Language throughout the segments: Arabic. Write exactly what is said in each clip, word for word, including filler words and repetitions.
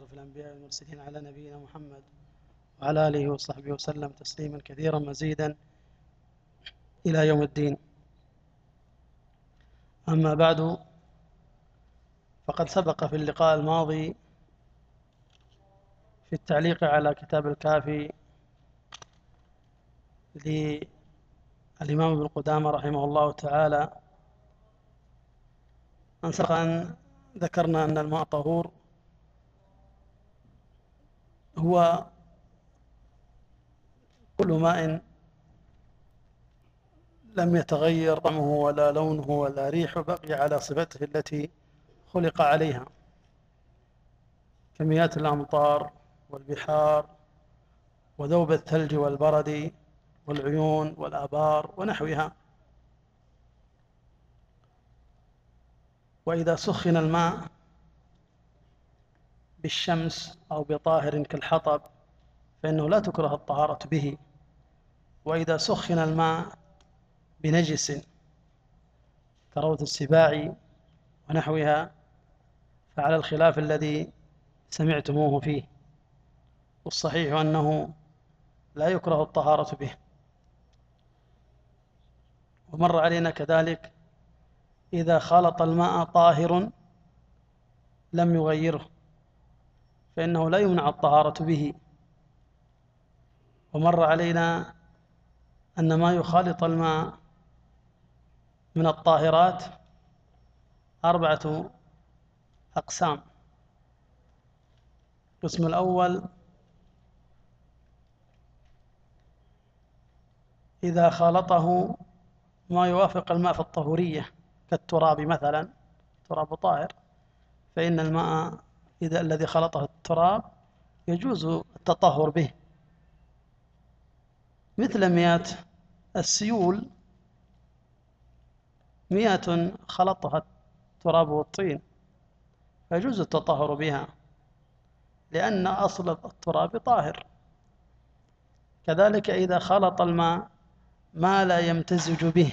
أشرف الأنبياء والمرسلين على نبينا محمد وعلى آله وصحبه وسلم تسليما كثيرا مزيدا إلى يوم الدين. أما بعد، فقد سبق في اللقاء الماضي في التعليق على كتاب الكافي للإمام ابن قدامة رحمه الله تعالى أن سبق أن ذكرنا أن الماء طهور هو كل ماء لم يتغير طعمه ولا لونه ولا ريحه، بقي على صفته التي خلق عليها، كمياه الأمطار والبحار وذوب الثلج والبرد والعيون والآبار ونحوها. وإذا سخن الماء بالشمس أو بطاهر كالحطب فإنه لا تكره الطهارة به. وإذا سخن الماء بنجس كروث السباع ونحوها فعلى الخلاف الذي سمعتموه فيه، والصحيح أنه لا يكره الطهارة به. ومر علينا كذلك إذا خلط الماء طاهر لم يغيره فإنه لا يمنع الطهارة به. ومر علينا أن ما يخالط الماء من الطاهرات أربعة أقسام. القسم الأول إذا خالطه ما يوافق الماء في الطهورية كالتراب مثلا، تراب طاهر، فإن الماء إذا الذي خلطه التراب يجوز التطهر به، مثل مياه السيول، مياه خلطها التراب والطين فيجوز التطهر بها لأن أصل التراب طاهر. كذلك إذا خلط الماء ما لا يمتزج به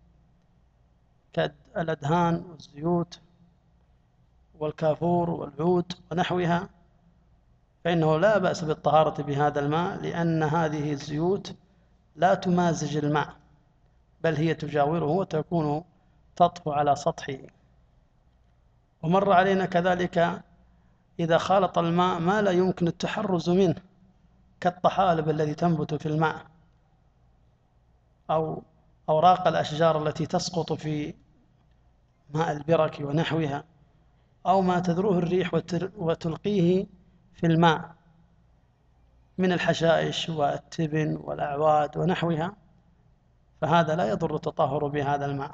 كالأدهان والزيوت والكافور والعود ونحوها فإنه لا بأس بالطهارة بهذا الماء، لأن هذه الزيوت لا تمازج الماء بل هي تجاوره وتكون تطفو على سطحه. ومر علينا كذلك إذا خالط الماء ما لا يمكن التحرز منه كالطحالب الذي تنبت في الماء أو أوراق الأشجار التي تسقط في ماء البرك ونحوها، أو ما تذروه الريح وتلقيه في الماء من الحشائش والتبن والأعواد ونحوها، فهذا لا يضر التطهر بهذا الماء.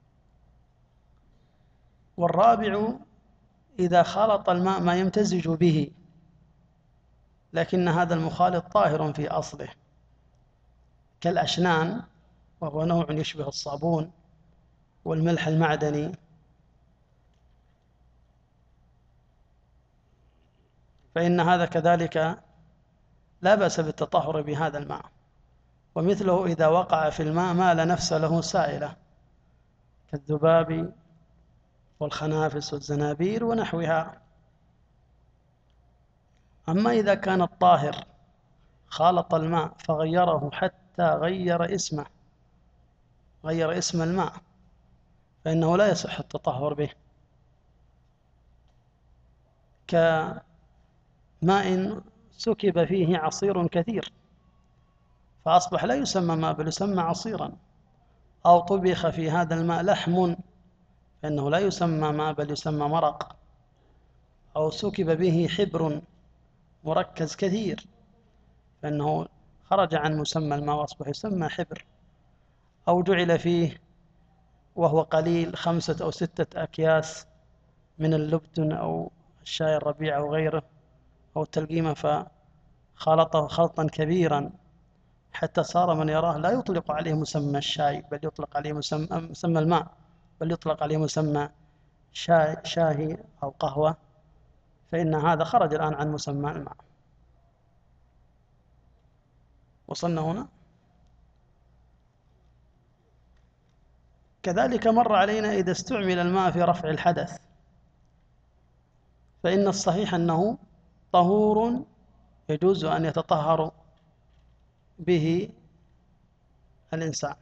والرابع إذا خلط الماء ما يمتزج به لكن هذا المخالط طاهر في أصله كالأشنان وهو نوع يشبه الصابون والملح المعدني، فإن هذا كذلك لا بأس بالتطهر بهذا الماء. ومثله إذا وقع في الماء ما لا نفس له سائلة كالذباب والخنافس والزنابير ونحوها. أما إذا كان الطاهر خالط الماء فغيره حتى غير اسمه، غير اسم الماء، فإنه لا يصح التطهر به، كماء سكب فيه عصير كثير فأصبح لا يسمى ماء بل يسمى عصيرا، أو طبخ في هذا الماء لحم فإنه لا يسمى ماء بل يسمى مرق، أو سكب به حبر مركز كثير فإنه خرج عن مسمى الماء وأصبح يسمى حبر، أو جعل فيه وهو قليل خمسة أو ستة أكياس من اللبن أو الشاي الربيع أو غيره أو التلقيمة فخلطه خلطا كبيرا حتى صار من يراه لا يطلق عليه مسمى الشاي بل يطلق عليه مسمى, مسمى الماء بل يطلق عليه مسمى شاي شاهي أو قهوة، فإن هذا خرج الآن عن مسمى الماء. وصلنا هنا. كذلك مر علينا إذا استعمل الماء في رفع الحدث فإن الصحيح أنه طهور يجوز أن يتطهر به الإنسان،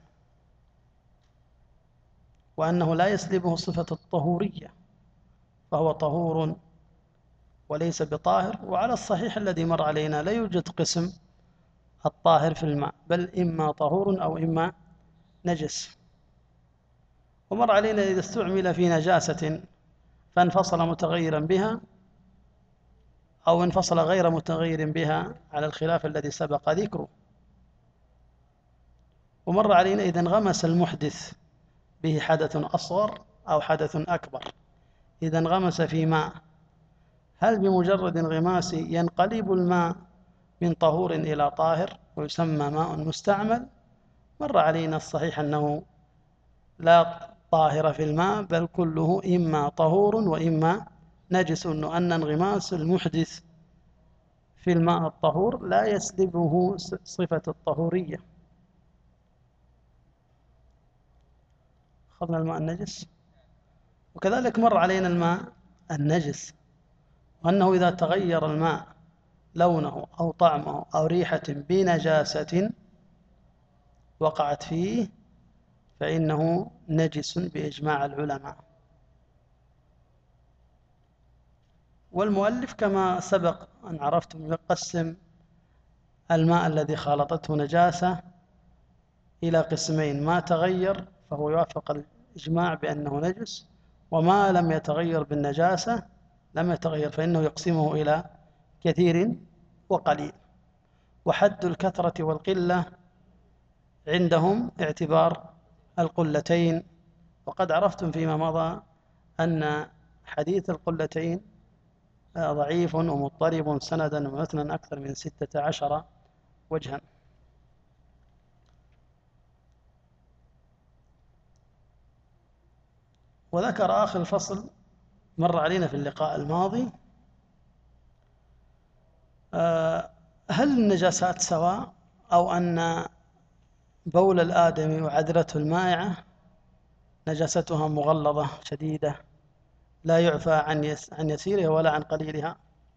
وأنه لا يسلبه صفة الطهورية، فهو طهور وليس بطاهر. وعلى الصحيح الذي مر علينا لا يوجد قسم الطاهر في الماء، بل إما طهور أو إما نجس. ومر علينا إذا استعمل في نجاسة فانفصل متغيرا بها أو انفصل غير متغير بها على الخلاف الذي سبق ذكره. ومر علينا إذا انغمس المحدث به حدث أصغر أو حدث أكبر، إذا انغمس في ماء، هل بمجرد انغماس ينقلب الماء من طهور إلى طاهر ويسمى ماء مستعمل؟ مر علينا الصحيح أنه لا طاهر في الماء، بل كله إما طهور وإما نجس، أن انغماس المحدث في الماء الطهور لا يسلبه صفة الطهورية. أخذنا الماء النجس، وكذلك مر علينا الماء النجس، وأنه إذا تغير الماء لونه أو طعمه أو ريحة بنجاسة وقعت فيه فإنه نجس بإجماع العلماء. والمؤلف كما سبق أن عرفتم يقسم الماء الذي خالطته نجاسة إلى قسمين: ما تغير فهو يوافق الإجماع بأنه نجس، وما لم يتغير بالنجاسة لم يتغير فإنه يقسمه إلى كثير وقليل. وحد الكثرة والقلة عندهم اعتبار القلتين، وقد عرفتم فيما مضى أن حديث القلتين ضعيف ومضطرب سندا ومتنا أكثر من ستة عشر وجها. وذكر آخر الفصل مر علينا في اللقاء الماضي: هل النجاسات سواء، أو أن بول الآدمي وعذرته المائعة نجاستها مغلظة شديدة لا يعفى عن عن يسيرها ولا عن قليلها؟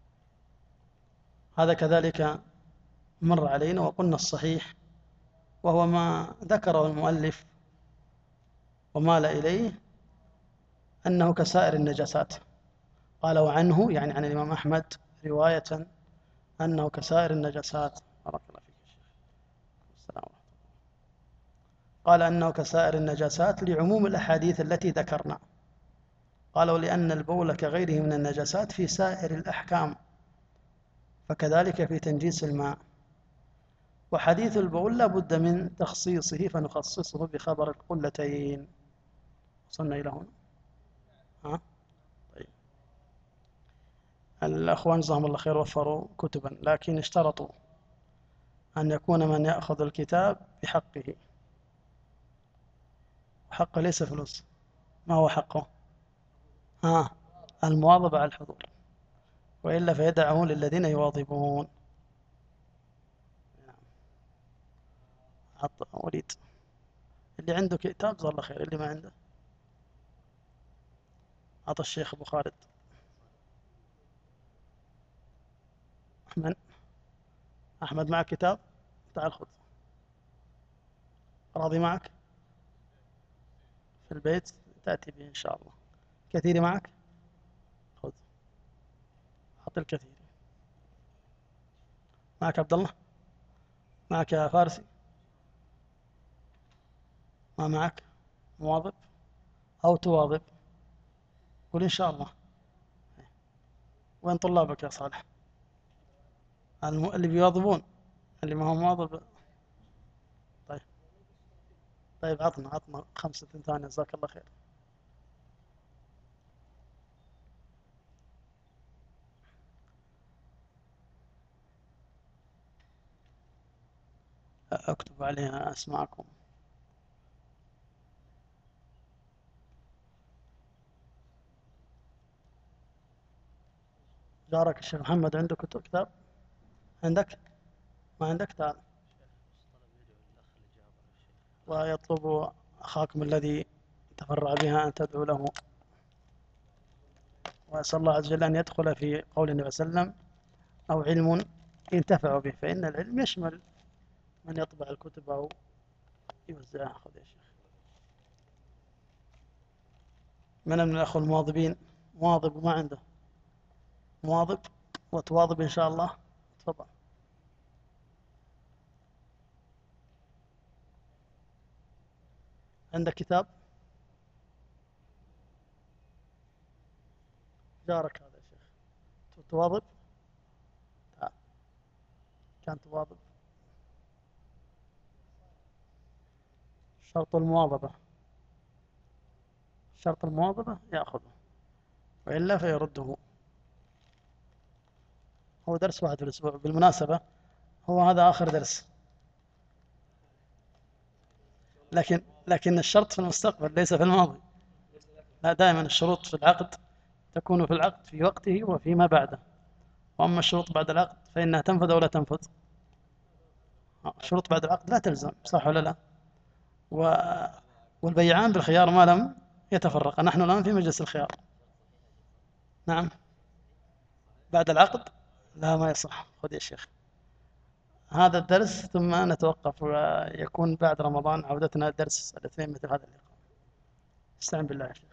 هذا كذلك مر علينا، وقلنا الصحيح وهو ما ذكره المؤلف ومال إليه أنه كسائر النجاسات. قال وعنه، يعني عن الإمام أحمد رواية، أنه كسائر النجاسات. بارك الله فيك. السلام عليكم. قال أنه كسائر النجاسات لعموم الأحاديث التي ذكرنا. قال ولأن البول كغيره من النجاسات في سائر الأحكام، فكذلك في تنجيس الماء. وحديث البول لا بد من تخصيصه فنخصصه بخبر القلتين. وصلنا إلى هنا. ها؟ طيب. الأخوان جزاهم الله خير وفروا كتبا، لكن اشترطوا أن يكون من يأخذ الكتاب بحقه. حقه ليس فلوس. ما هو حقه؟ ها، المواظبة على الحضور، وإلا فيدعه للذين يواظبون. عط وليد، اللي عنده كتاب جزاه الله خير، اللي ما عنده عطى الشيخ أبو خالد. أحمد أحمد معك كتاب؟ تعال خذ. راضي معك؟ في البيت تأتي به إن شاء الله. كثير معك؟ خذ، أعطي الكثير. معك عبد الله؟ معك يا فارسي؟ ما معك؟ مواظب أو تواظب؟ قل إن شاء الله. وين طلابك يا صالح؟ الم... اللي بيواظبون، اللي ما هو مواظب. طيب طيب عطنا عطنا خمسة ثانية، جزاك الله خير. أكتب عليها أسماءكم. جارك الشيخ محمد عنده كتب كتاب؟ عندك؟ ما عندك؟ تعال. ويطلب أخاكم الذي تفرع بها أن تدعو له، وأسأل الله عز وجل أن يدخل في قول النبي صلى الله عليه وسلم: أو علم ينتفع به، فإن العلم يشمل من يطبع الكتب أو يوزعها. خذ يا شيخ. من من الأخوة المواظبين؟ مواظب وما عنده مواظب وتواظب إن شاء الله. تفضل. عندك كتاب؟ جارك هذا يا شيخ. تواظب؟ تعال. كان تواظب. شرط المواظبة، شرط المواظبة يأخذه، وإلا فيرده. هو درس واحد في الأسبوع بالمناسبة، هو هذا آخر درس، لكن لكن الشرط في المستقبل ليس في الماضي. لا، دائما الشروط في العقد تكون في العقد في وقته وفيما بعده، وأما الشروط بعد العقد فإنها تنفذ أو لا تنفذ. الشروط بعد العقد لا تلزم، صح ولا لا؟ و... والبيعان بالخيار ما لم يتفرقا. نحن الآن في مجلس الخيار. نعم. بعد العقد لا، ما يصح. خذ يا شيخ هذا الدرس ثم نتوقف، ويكون بعد رمضان عودتنا الدرس الاثنين مثل هذا اللقاء. استعن بالله يا شيخ.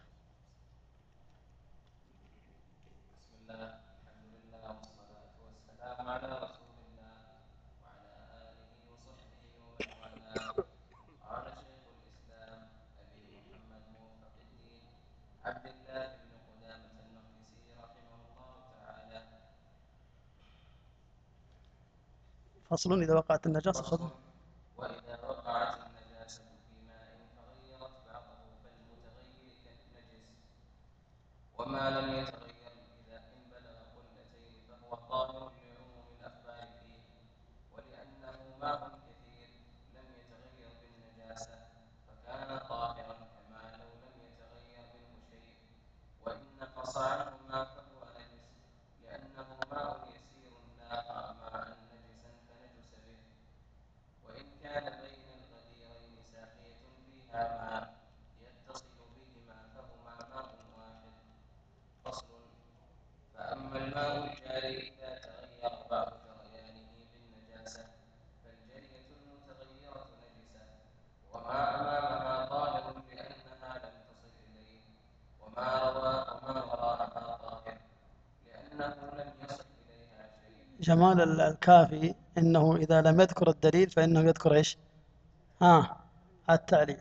بسم الله، الحمد لله، والصلاة والسلام على رسول الله وعلى آله وصحبه ومن والاه. قال شيخ الإسلام أبي محمد موفق الدين عبد الله بن قدامة المقدسي رحمه الله تعالى. فصل إذا وقعت النجاسة. فصل: وإذا وقعت النجاسة في ماء فغيرت بعضه فالمتغير كالنجس، وما لم يتغير إذا إن بلغ قلتين فهو طاهر لعموم الأخبار فيه، ولأنه ماء كثير لم يتغير بالنجاسة فكان طاهرا كما لو لم يتغير منه شيء، وإن نقص عنهما فهو نجس لأنه ماء يسير لاقى ماء نجسا فنجس به، وإن كان بين الغديرين ساقية فيها ماء يتصل بهما فهما ماء واحد. فصل: فأما الماء الجاري إذا تغير بعض جريانه بالنجاسة فالجرية المتغيرة نجسة، وما أمامها طاهر لأنها لم تصل إليه، وما وراءها طاهر لأنه لم يصل إليها شيء. جمال الكافي إنه إذا لم يذكر الدليل فإنه يذكر إيش؟ ها التعليل.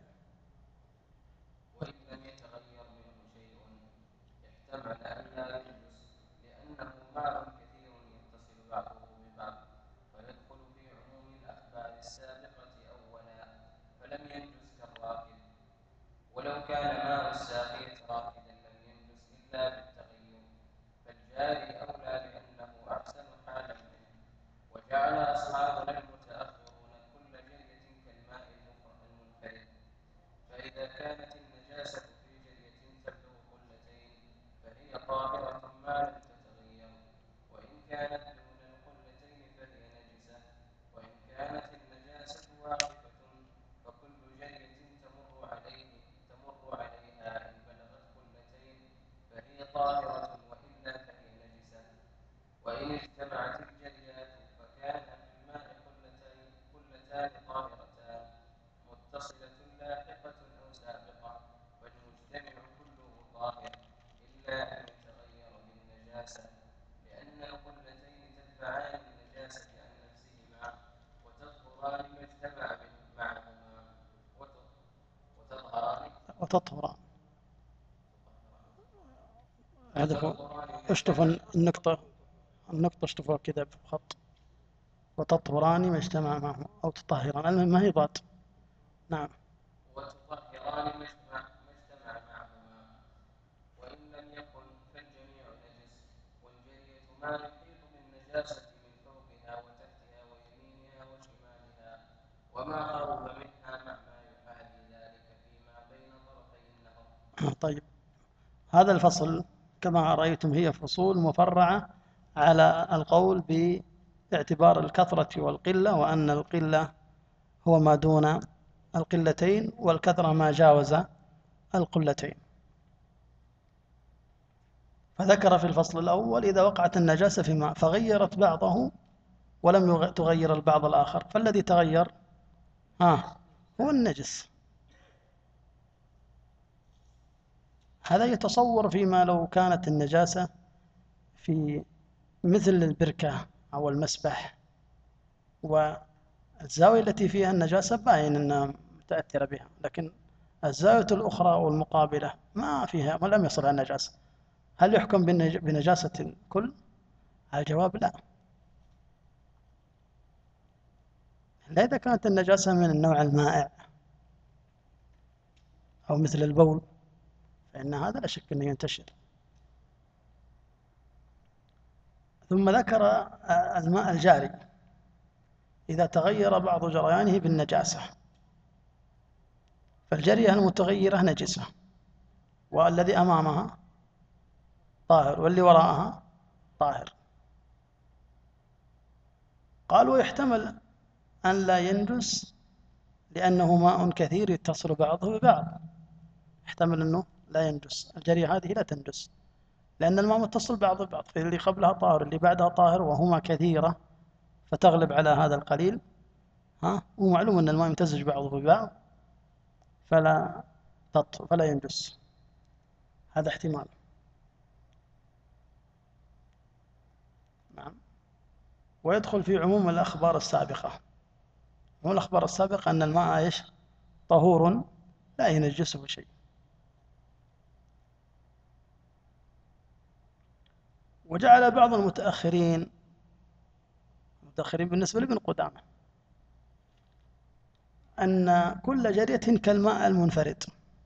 وإن لم يتغير منه شيء احتمل أن لا ينجس لأنه ماء كثير يتصل بعضه ببعض، فيدخل في عموم الأخبار السابقة أولا فلم ينجس كالراكد، ولو كان ماء الساقية راكدا لم ينجس إلا بالتغير، فالجاري أولى لأنه أحسن حالا منه. وجعل أصحابنا المتأخرون كل جرية كالماء المنفرد، فإذا كانت النجاسة في جرية تبلغ قلتين فهي طاهرة ما لم تتغير، وإن كانت دون القلتين فهي نجسة، وإن كانت النجاسة واقفة فكل جرية تمر عليه تمر عليها إن بلغت قلتين فهي طاهرة، وإلا فهي نجسة. وإن اجتمعت الجريات فكان في الماء قلتان قلتان طاهرتان متصلة لاحقة أو سابقة، فالمجتمع كله طاهر إلا أن يتغير بالنجاسة، لأن القلتين تدفعان النجاسة عن نفسهما وتطهران ما اجتمع معهما وتطهران وتطهران. هذا وتطهران ما اشطف اجتمع النقطة، النقطة اشطفها كذا بخط. وتطهران ما اجتمع معه أو تطهران، المهم ما هي ضاد. نعم. وتطهران ما اجتمع ما اجتمع معهما، وإن لم يكن فالجميع نجس، والجرية ما يحيط بالنجاسة من فوقها وتحتها ويمينها وشمالها، وما قرب منها مع ما يحاذي ذلك فيما بين طرفي النهر. طيب، هذا الفصل كما رأيتم هي فصول مفرعة على القول باعتبار الكثرة والقلة، وأن القلة هو ما دون القلتين، والكثرة ما جاوز القلتين. فذكر في الفصل الأول إذا وقعت النجاسة في ماء فغيرت بعضه ولم يغ- تغير البعض الآخر، فالذي تغير ها هو النجس. هذا يتصور فيما لو كانت النجاسة في مثل البركة أو المسبح، والزاوية التي فيها النجاسة باين أنها متأثرة بها، لكن الزاوية الأخرى أو المقابلة ما فيها ولم يصلها النجاسة، هل يحكم بالنج- بنجاسة الكل؟ الجواب لا. لا إذا كانت النجاسة من النوع المائع أو مثل البول فإن هذا لا شك أنه ينتشر. ثم ذكر آه، الماء الجاري إذا تغير بعض جريانه بالنجاسة، فالجرية المتغيرة نجسة، والذي أمامها طاهر واللي وراءها طاهر. قال ويحتمل أن لا ينجس لأنه ماء كثير يتصل بعضه ببعض، يحتمل أنه لا ينجس، الجرية هذه لا تنجس لأن الماء متصل بعضه ببعض، اللي قبلها طاهر اللي بعدها طاهر وهما كثيرة فتغلب على هذا القليل. ها ومعلوم أن الماء يمتزج بعضه ببعض فلا تط فلا ينجس، هذا احتمال. نعم. ويدخل في عموم الأخبار السابقة، عموم الأخبار السابقة أن الماء إيش؟ طهور لا ينجسه شيء. وجعل بعض المتأخرين المتأخرين بالنسبة لابن قدامة أن كل جرية كالماء المنفرد،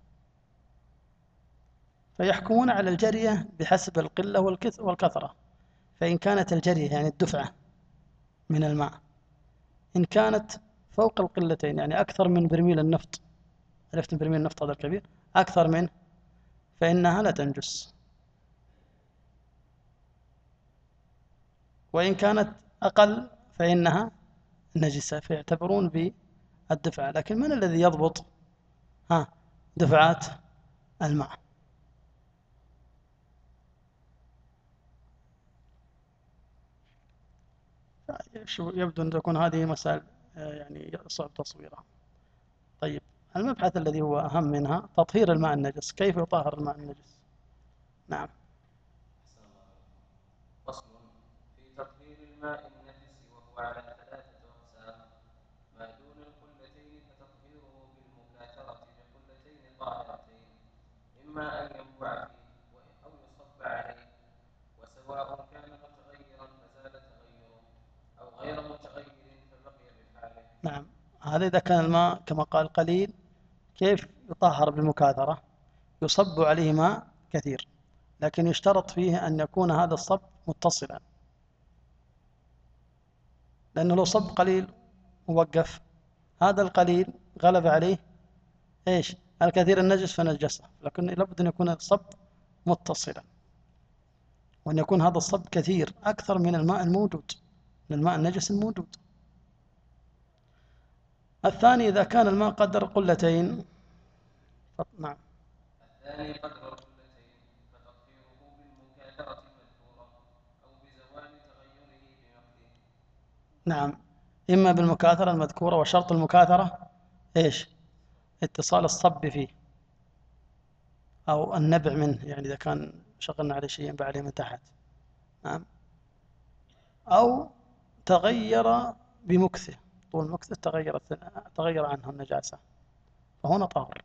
فيحكمون على الجرية بحسب القلة والكثرة، فإن كانت الجرية يعني الدفعة من الماء إن كانت فوق القلتين يعني أكثر من برميل النفط، عرفت برميل النفط هذا الكبير أكثر منه، فإنها لا تنجس، وإن كانت أقل فإنها نجسة، فيعتبرون بالدفعة. لكن من الذي يضبط ها دفعات الماء؟ يبدو أن تكون هذه مسائل يعني صعب تصويرها. طيب المبحث الذي هو أهم منها تطهير الماء النجس، كيف يطهر الماء النجس؟ نعم. فصل في تطهير الماء النجس وهو على ثلاثة أقسام. ما دون القلتين فتطهيره بالمكاثرة بقلتين طاهرتين، إما أن ينبع فيه أو يصب عليه، وسواء كان متغيرا فزال تغيره أو غير متغير فبقي بحاله. نعم. هذا إذا كان الماء كما قال قليل كيف يطهر بالمكاثرة؟ يصب عليه ماء كثير، لكن يشترط فيه أن يكون هذا الصب متصلا، لأنه لو صب قليل ووقف هذا القليل غلب عليه إيش؟ الكثير النجس فنجسه، لكن لابد أن يكون الصب متصلا، وأن يكون هذا الصب كثير أكثر من الماء الموجود، من الماء النجس الموجود. الثاني إذا كان الماء قدر قلتين. نعم. الثاني قدر القلتين فتطهيره بالمكاثرة المذكورة أو بزوال تغيره بنقله. نعم، إما بالمكاثرة المذكورة، وشرط المكاثرة إيش؟ اتصال الصب فيه أو النبع منه، يعني إذا كان شغلنا عليه شيء ينبع عليه من تحت. نعم. أو تغير بمكثه، طول مكثه تغير تغير عنه النجاسة فهنا طاهر.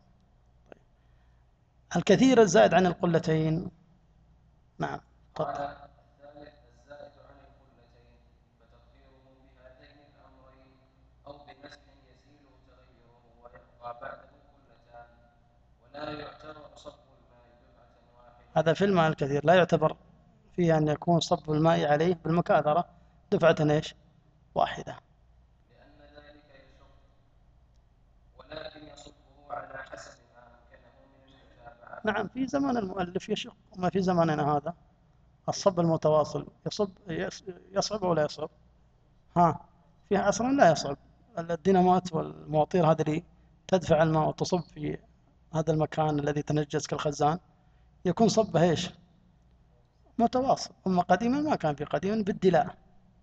الكثير الزائد عن القلتين. نعم. قال الثالث الزائد عن القلتين فتطهيره بهذين الأمرين أو بمسح يزيل تغيره ويبقى بعده قلتان، ولا يعتبر صب الماء دفعة واحدة. هذا في الماء الكثير لا يعتبر فيه أن يكون صب الماء عليه بالمكاثرة دفعة إيش؟ واحدة، لأن ذلك يشق، ولكن يصبه على حسب ما أمكنه من المتابعة. نعم. في زمان المؤلف يشق، وما في زماننا هذا الصب المتواصل يصب يصعب ولا يصعب؟ ها فيها عصرا لا يصعب، الدينامات والمواطير هذه اللي تدفع الماء وتصب في هذا المكان الذي تنجس كالخزان يكون صبه ايش؟ متواصل. أما قديما ما كان في قديما بالدلاء.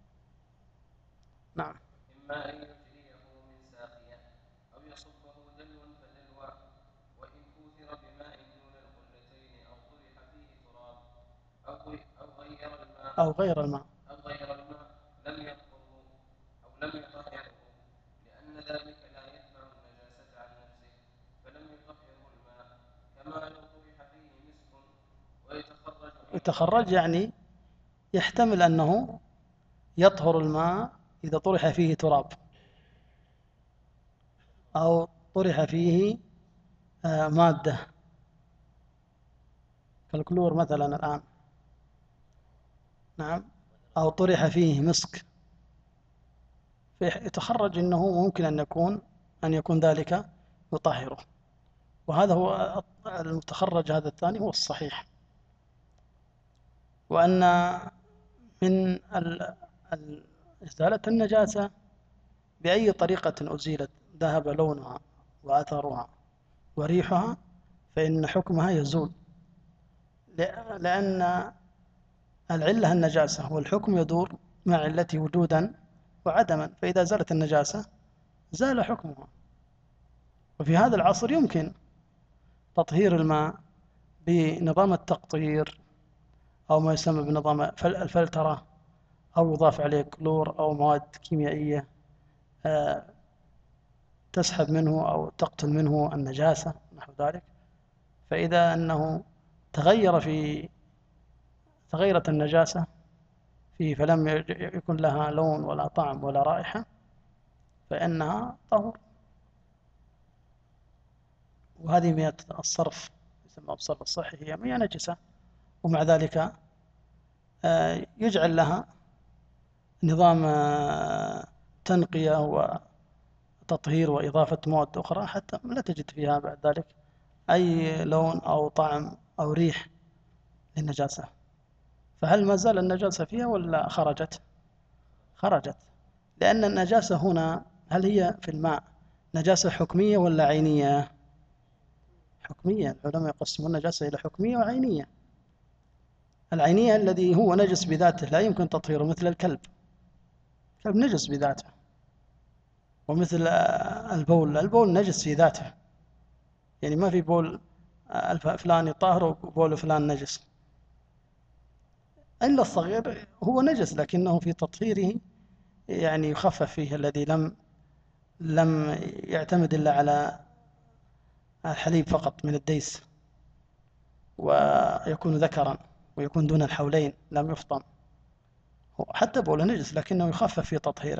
نعم. إما أن يجريه من ساقية أو يصبه دلو فدلو، وإن كوثر بماء دون القلتين أو طرح فيه تراب أو أو غير الماء أو غير الماء أو غير الماء لم يطهره أو لم يطهره، لأن ذلك لا يدفع النجاسة عن نفسه، فلم يطهره الماء، كما لو طرح فيه مسك ويتخرج يتخرج يعني يحتمل أنه يطهر الماء إذا طرح فيه تراب أو طرح فيه آه، مادة كالكلور مثلا الآن. نعم. أو طرح فيه مسك، يتخرج أنه ممكن أن يكون أن يكون ذلك يطهره. وهذا هو المتخرج، هذا الثاني هو الصحيح. وأن من ال- ال- إزالة النجاسة بأي طريقة أزيلت ذهب لونها وأثرها وريحها فإن حكمها يزول، لأن العلة النجاسة والحكم يدور مع علته وجودا وعدما، فإذا زالت النجاسة زال حكمها. وفي هذا العصر يمكن تطهير الماء بنظام التقطير أو ما يسمى بنظام الفلترة، أو يضاف عليه كلور أو مواد كيميائية تسحب منه أو تقتل منه النجاسة نحو ذلك. فإذا أنه تغير في تغيرت النجاسة فيه فلم يكن لها لون ولا طعم ولا رائحة فإنها طهور. وهذه مياه الصرف يسمى بالصرف الصحي، هي مياه نجسة، ومع ذلك يجعل لها نظام تنقية وتطهير وإضافة مواد أخرى حتى لا تجد فيها بعد ذلك أي لون أو طعم أو ريح للنجاسة. فهل ما زال النجاسة فيها ولا خرجت؟ خرجت، لأن النجاسة هنا هل هي في الماء نجاسة حكمية ولا عينية؟ حكمية. العلماء يقسمون النجاسة إلى حكمية وعينية. العينية الذي هو نجس بذاته لا يمكن تطهيره، مثل الكلب، الكلب نجس بذاته. ومثل البول، البول نجس في ذاته، يعني ما في بول فلان طاهر وبول فلان نجس. إلا الصغير هو نجس لكنه في تطهيره يعني يخفف فيه، الذي لم لم يعتمد إلا على الحليب فقط من الديس، ويكون ذكرا ويكون دون الحولين لم يفطم. حتى بوله نجس لكنه يخفف في تطهيره.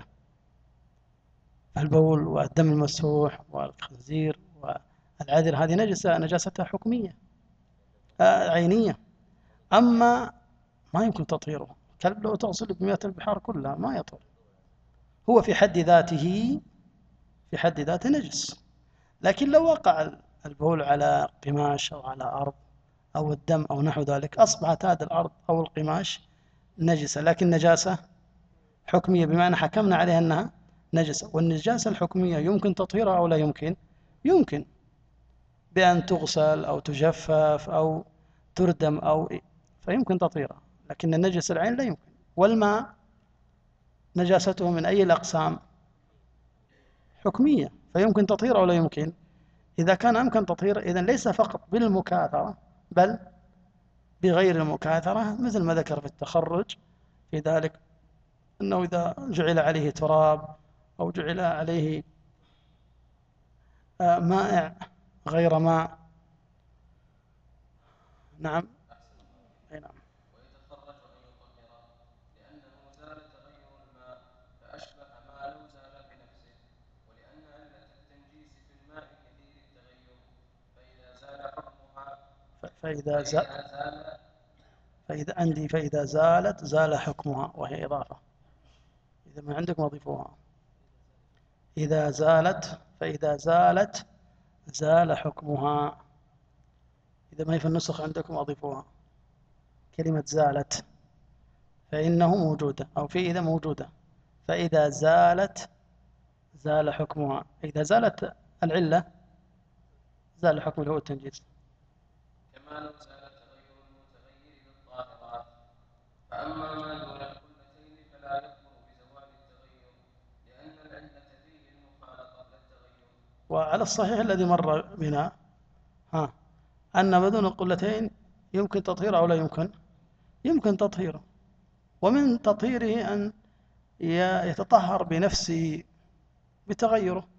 البول والدم المسفوح والخنزير والعذر هذه نجسة نجاستها حكمية آه عينية. أما ما يمكن تطهيره. كلب لو تغسل بمياه البحار كلها ما يطهر، هو في حد ذاته في حد ذاته نجس. لكن لو وقع البول على قماش أو على أرض أو الدم أو نحو ذلك أصبحت هذه الأرض أو القماش نجسة، لكن نجاسة حكمية بمعنى حكمنا عليها أنها نجسة. والنجاسة الحكمية يمكن تطهيرها أو لا يمكن؟ يمكن بأن تغسل أو تجفف أو تردم أو فيمكن تطهيرها، لكن النجس العين لا يمكن. والماء نجاسته من أي الأقسام؟ حكمية، فيمكن تطهيره أو لا يمكن؟ إذا كان أمكن تطهيره إذن ليس فقط بالمكاثرة بل بغير المكاثرة، مثل ما ذكر في التخرج في ذلك أنه إذا جعل عليه تراب أو جعل عليه مائع غير ماء. نعم. أي نعم. ويتخرج أن يطهر لأنه زال تغير الماء فأشبه ما لو زال بنفسه، ولأن علة التنجيس في الماء كثير التغير، فإذا زال حكمها فإذا زال فإذا عندي فإذا زالت زال حكمها، وهي إضافة. إذا ما عندكم أضيفوها. إذا زالت فإذا زالت زال حكمها. إذا ما هي في النسخ عندكم أضيفوها كلمة زالت، فإنه موجودة أو في إذا موجودة. فإذا زالت زال حكمها. إذا زالت العلة زال الحكم اللي هو التنجيز. كما لو زال تغير المتغير بالطاهرات فأما ما دون القلتين فلا يكفر بزوال التغير لأن العلة فيه المخالطة لا التغير. وعلى الصحيح الذي مر بنا ها أن ما دون القلتين يمكن تطهيره أو لا يمكن يمكن تطهيره، ومن تطهيره أن يتطهر بنفسه بتغيره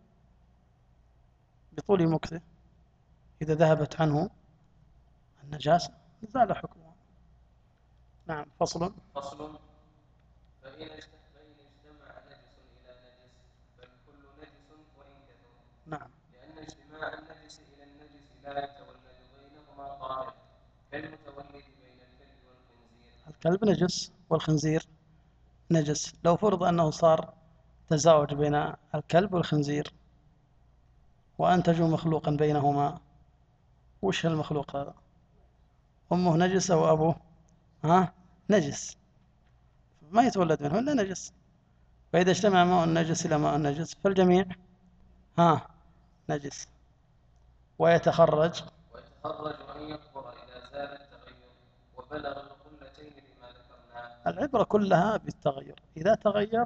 بطول مكثه، إذا ذهبت عنه النجاسة زال حكمه. نعم. فصل. فصل. فإن اجت- فإن اجتمع نجس إلى نجس فالكل نجس وإن كثر. نعم. لأن اجتماع النجس إلى النجس لا يتولد بينهما طاهر كالمتولد بين الكلب والخنزير. الكلب نجس والخنزير نجس. لو فرض أنه صار تزاوج بين الكلب والخنزير وأنتجوا مخلوقا بينهما، وش المخلوق هذا؟ أمه نجسة وأبوه ها نجس، ما يتولد منه إلا نجس. فإذا اجتمع ماء النجس إلى ماء النجس فالجميع ها نجس ويتخرج ويتخرج أن يكبر إذا زال التغير وبلغ القلتين لما ذكرناه. العبرة كلها بالتغير، إذا تغير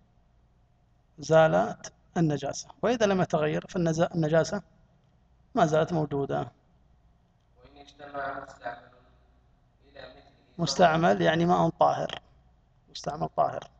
زالت النجاسة، وإذا لم يتغير فالنجاسة ما زالت موجودة. وإن اجتمع مستعمل إلى مثله مستعمل يعني ماء طاهر، مستعمل طاهر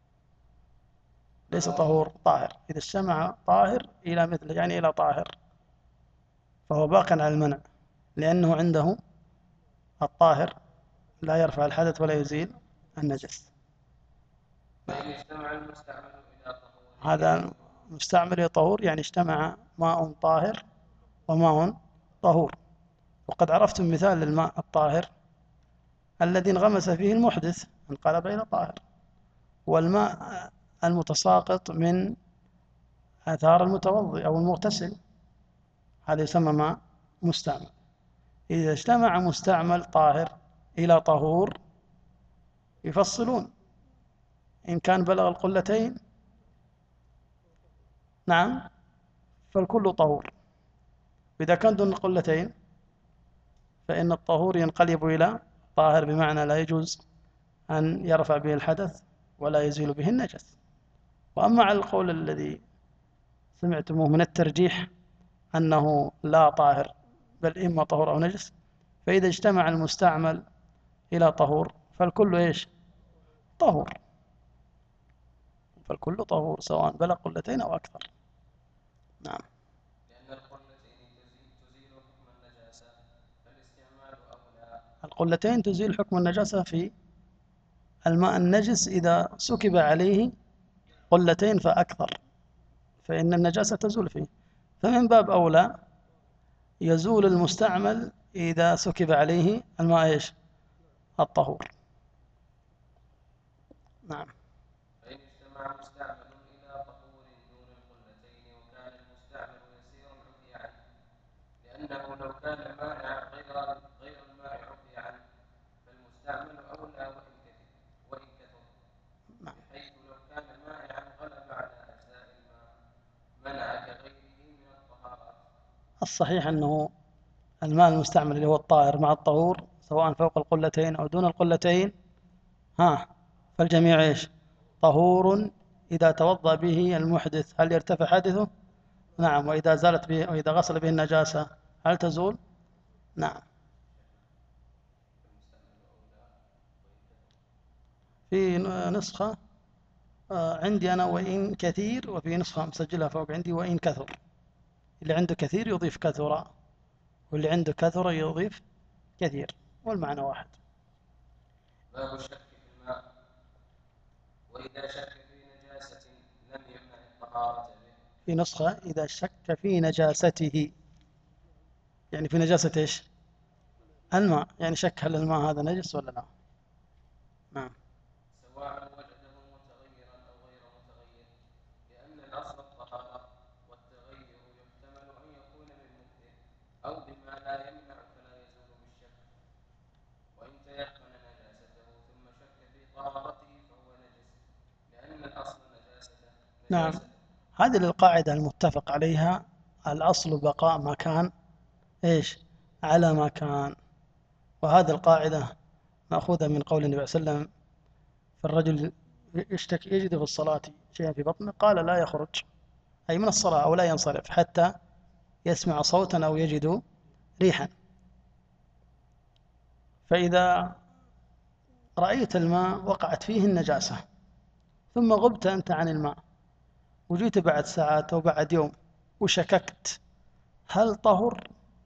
ليس طهور، طاهر. إذا اجتمع طاهر إلى مثله يعني إلى طاهر فهو باق على المنع، لأنه عنده الطاهر لا يرفع الحدث ولا يزيل النجس. فإن اجتمع المستعمل إلى طهور هذا مستعمل إلى طهور يعني اجتمع ماء طاهر وماء طهور. وقد عرفتم مثال للماء الطاهر الذي انغمس فيه المحدث انقلب إلى طاهر، والماء المتساقط من آثار المتوضئ أو المغتسل هذا يسمى ماء مستعمل. إذا اجتمع مستعمل طاهر إلى طهور يفصلون، إن كان بلغ القلتين نعم فالكل طهور، إذا كان دون القلتين فإن الطهور ينقلب إلى طاهر، بمعنى لا يجوز أن يرفع به الحدث ولا يزيل به النجس. وأما على القول الذي سمعتموه من الترجيح أنه لا طاهر بل إما طهور أو نجس، فإذا اجتمع المستعمل إلى طهور فالكل إيش؟ طهور، فالكل طهور سواء بلغ قلتين أو أكثر. نعم. لأن القلتين تزيل, تزيل حكم النجاسة فالاستعمال أولى. القلتين تزيل حكم النجاسة في الماء النجس إذا سكب عليه قلتين فأكثر فإن النجاسة تزول فيه، فمن باب أولى يزول المستعمل إذا سكب عليه الماء إيش؟ الطهور. نعم. فإن اجتمع مستعمل إلى طهور دون القلتين وكان المستعمل يسيرا عفي عنه، لأنه لو كان مائعا غير غير الماء عفي عنه فالمستعمل أولى وإن كثر وإن كثر بحيث لو كان مائعا غلب على أجزاء الماء منع كغيره من الطهارات. الصحيح أنه الماء المستعمل اللي هو الطاهر مع الطهور سواء فوق القلتين أو دون القلتين ها فالجميع إيش؟ طهور إذا توضأ به المحدث هل يرتفع حدثه؟ نعم. وإذا زالت به وإذا غسل به النجاسة هل تزول؟ نعم. في نسخة عندي أنا وإن كثير، وفي نسخة مسجلها فوق عندي وإن كثر. اللي عنده كثير يضيف كثرة، واللي عنده كثرة يضيف كثير، والمعنى واحد. باب الشك في الماء. وإذا شك في نجاسة لم يمنع الطهارة به. في نسخة إذا شك في نجاسته، يعني في نجاسة إيش؟ الماء، يعني شك هل الماء هذا نجس ولا لا. نعم. سواء وجده متغيرا أو غير متغير، لأن الأصل الطهارة والتغير يحتمل أن يكون بالمكره أو بما لا يمنع فلا يزول بالشك. وإن تيقن نجاسته ثم شك في طهارته فهو نجس، لأن الأصل نجاسته. نعم. هذه القاعدة المتفق عليها، الأصل بقاء ما كان إيش؟ على ما كان. وهذه القاعدة مأخوذة من قول النبي صلى الله عليه وسلم فالرجل يشتكي يجد في الصلاة شيئا في بطنه، قال لا يخرج أي من الصلاة أو لا ينصرف حتى يسمع صوتا أو يجد ريحا. فإذا رأيت الماء وقعت فيه النجاسة ثم غبت أنت عن الماء وجيت بعد ساعات أو بعد يوم وشككت هل طهر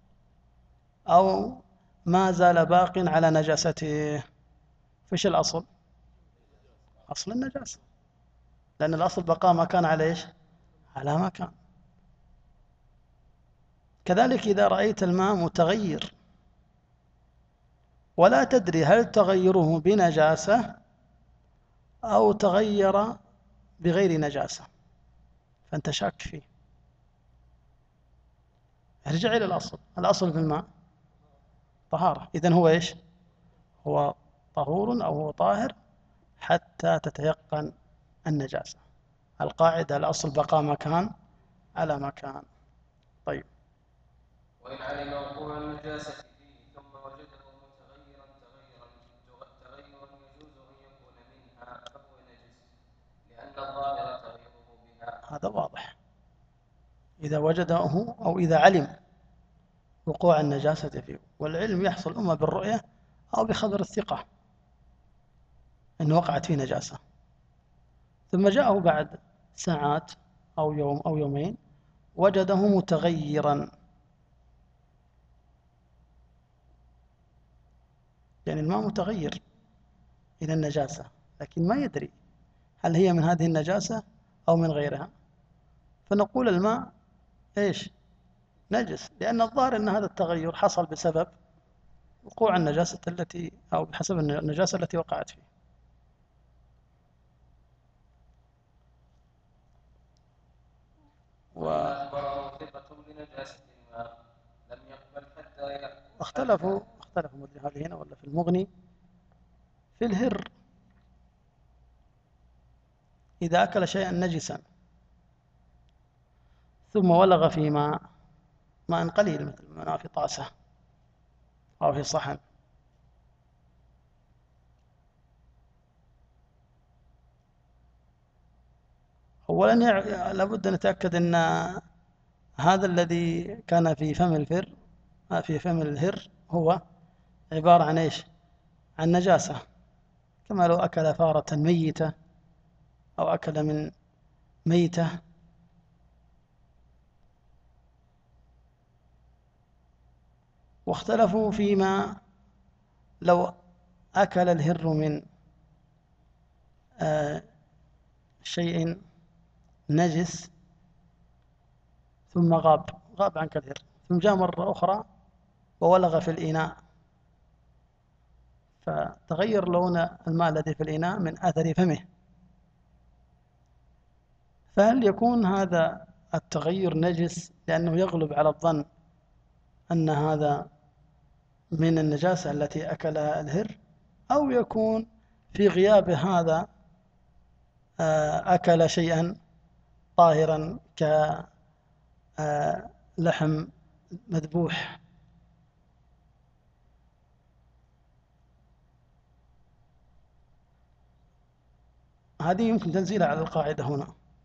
أو ما زال باق على نجاسته، فيش الأصل؟ أصل النجاسة، لأن الأصل بقاء ما كان على إيش؟ على ما كان. كذلك إذا رأيت الماء متغير ولا تدري هل تغيره بنجاسة أو تغير بغير نجاسة فأنت شاك فيه، ارجع إلى الأصل. الأصل في الماء طهارة، إذن هو إيش؟ هو طهور أو هو طاهر حتى تتيقن النجاسة. القاعدة الأصل بقاء مكان على مكان. طيب. وإن علم وقوع النجاسة فيه ثم وجده متغيرا تغيرا تغيرا يجوز أن يكون منها فهو نجس لأن الظاهر تغيره بها. هذا واضح. إذا وجده أو إذا علم وقوع النجاسة فيه، والعلم يحصل إما بالرؤية أو بخبر الثقة أن وقعت فيه نجاسة، ثم جاءه بعد ساعات أو يوم أو يومين وجده متغيرا، يعني الماء متغير إلى النجاسة لكن ما يدري هل هي من هذه النجاسة أو من غيرها، فنقول الماء إيش؟ نجس، لأن الظاهر أن هذا التغير حصل بسبب وقوع النجاسة التي أو بحسب النجاسة التي وقعت فيه. و... أخبره ثقة بنجاسة الماء لم يقبل حتى اختلفوا اختلفوا مدري هذه هنا ولا في المغني في الهر إذا أكل شيئا نجسا ثم ولغ في ماء ماء قليل مثل ما في طاسة أو في صحن، أولا لابد أن نتأكد أن هذا الذي كان في فم الفر في فم الهر هو عبارة عن إيش؟ عن نجاسة، كما لو أكل فارة ميتة أو أكل من ميتة. واختلفوا فيما لو أكل الهر من آه شيء نجس ثم غاب غاب عنك الهر ثم جاء مرة أخرى وولغ في الإناء فتغير لون الماء الذي في الإناء من أثر فمه، فهل يكون هذا التغير نجس لأنه يغلب على الظن أن هذا من النجاسة التي أكلها الهر، أو يكون في غياب هذا أكل شيئا طاهرا كلحم مذبوح؟ هذه يمكن تنزيلها على القاعدة هنا.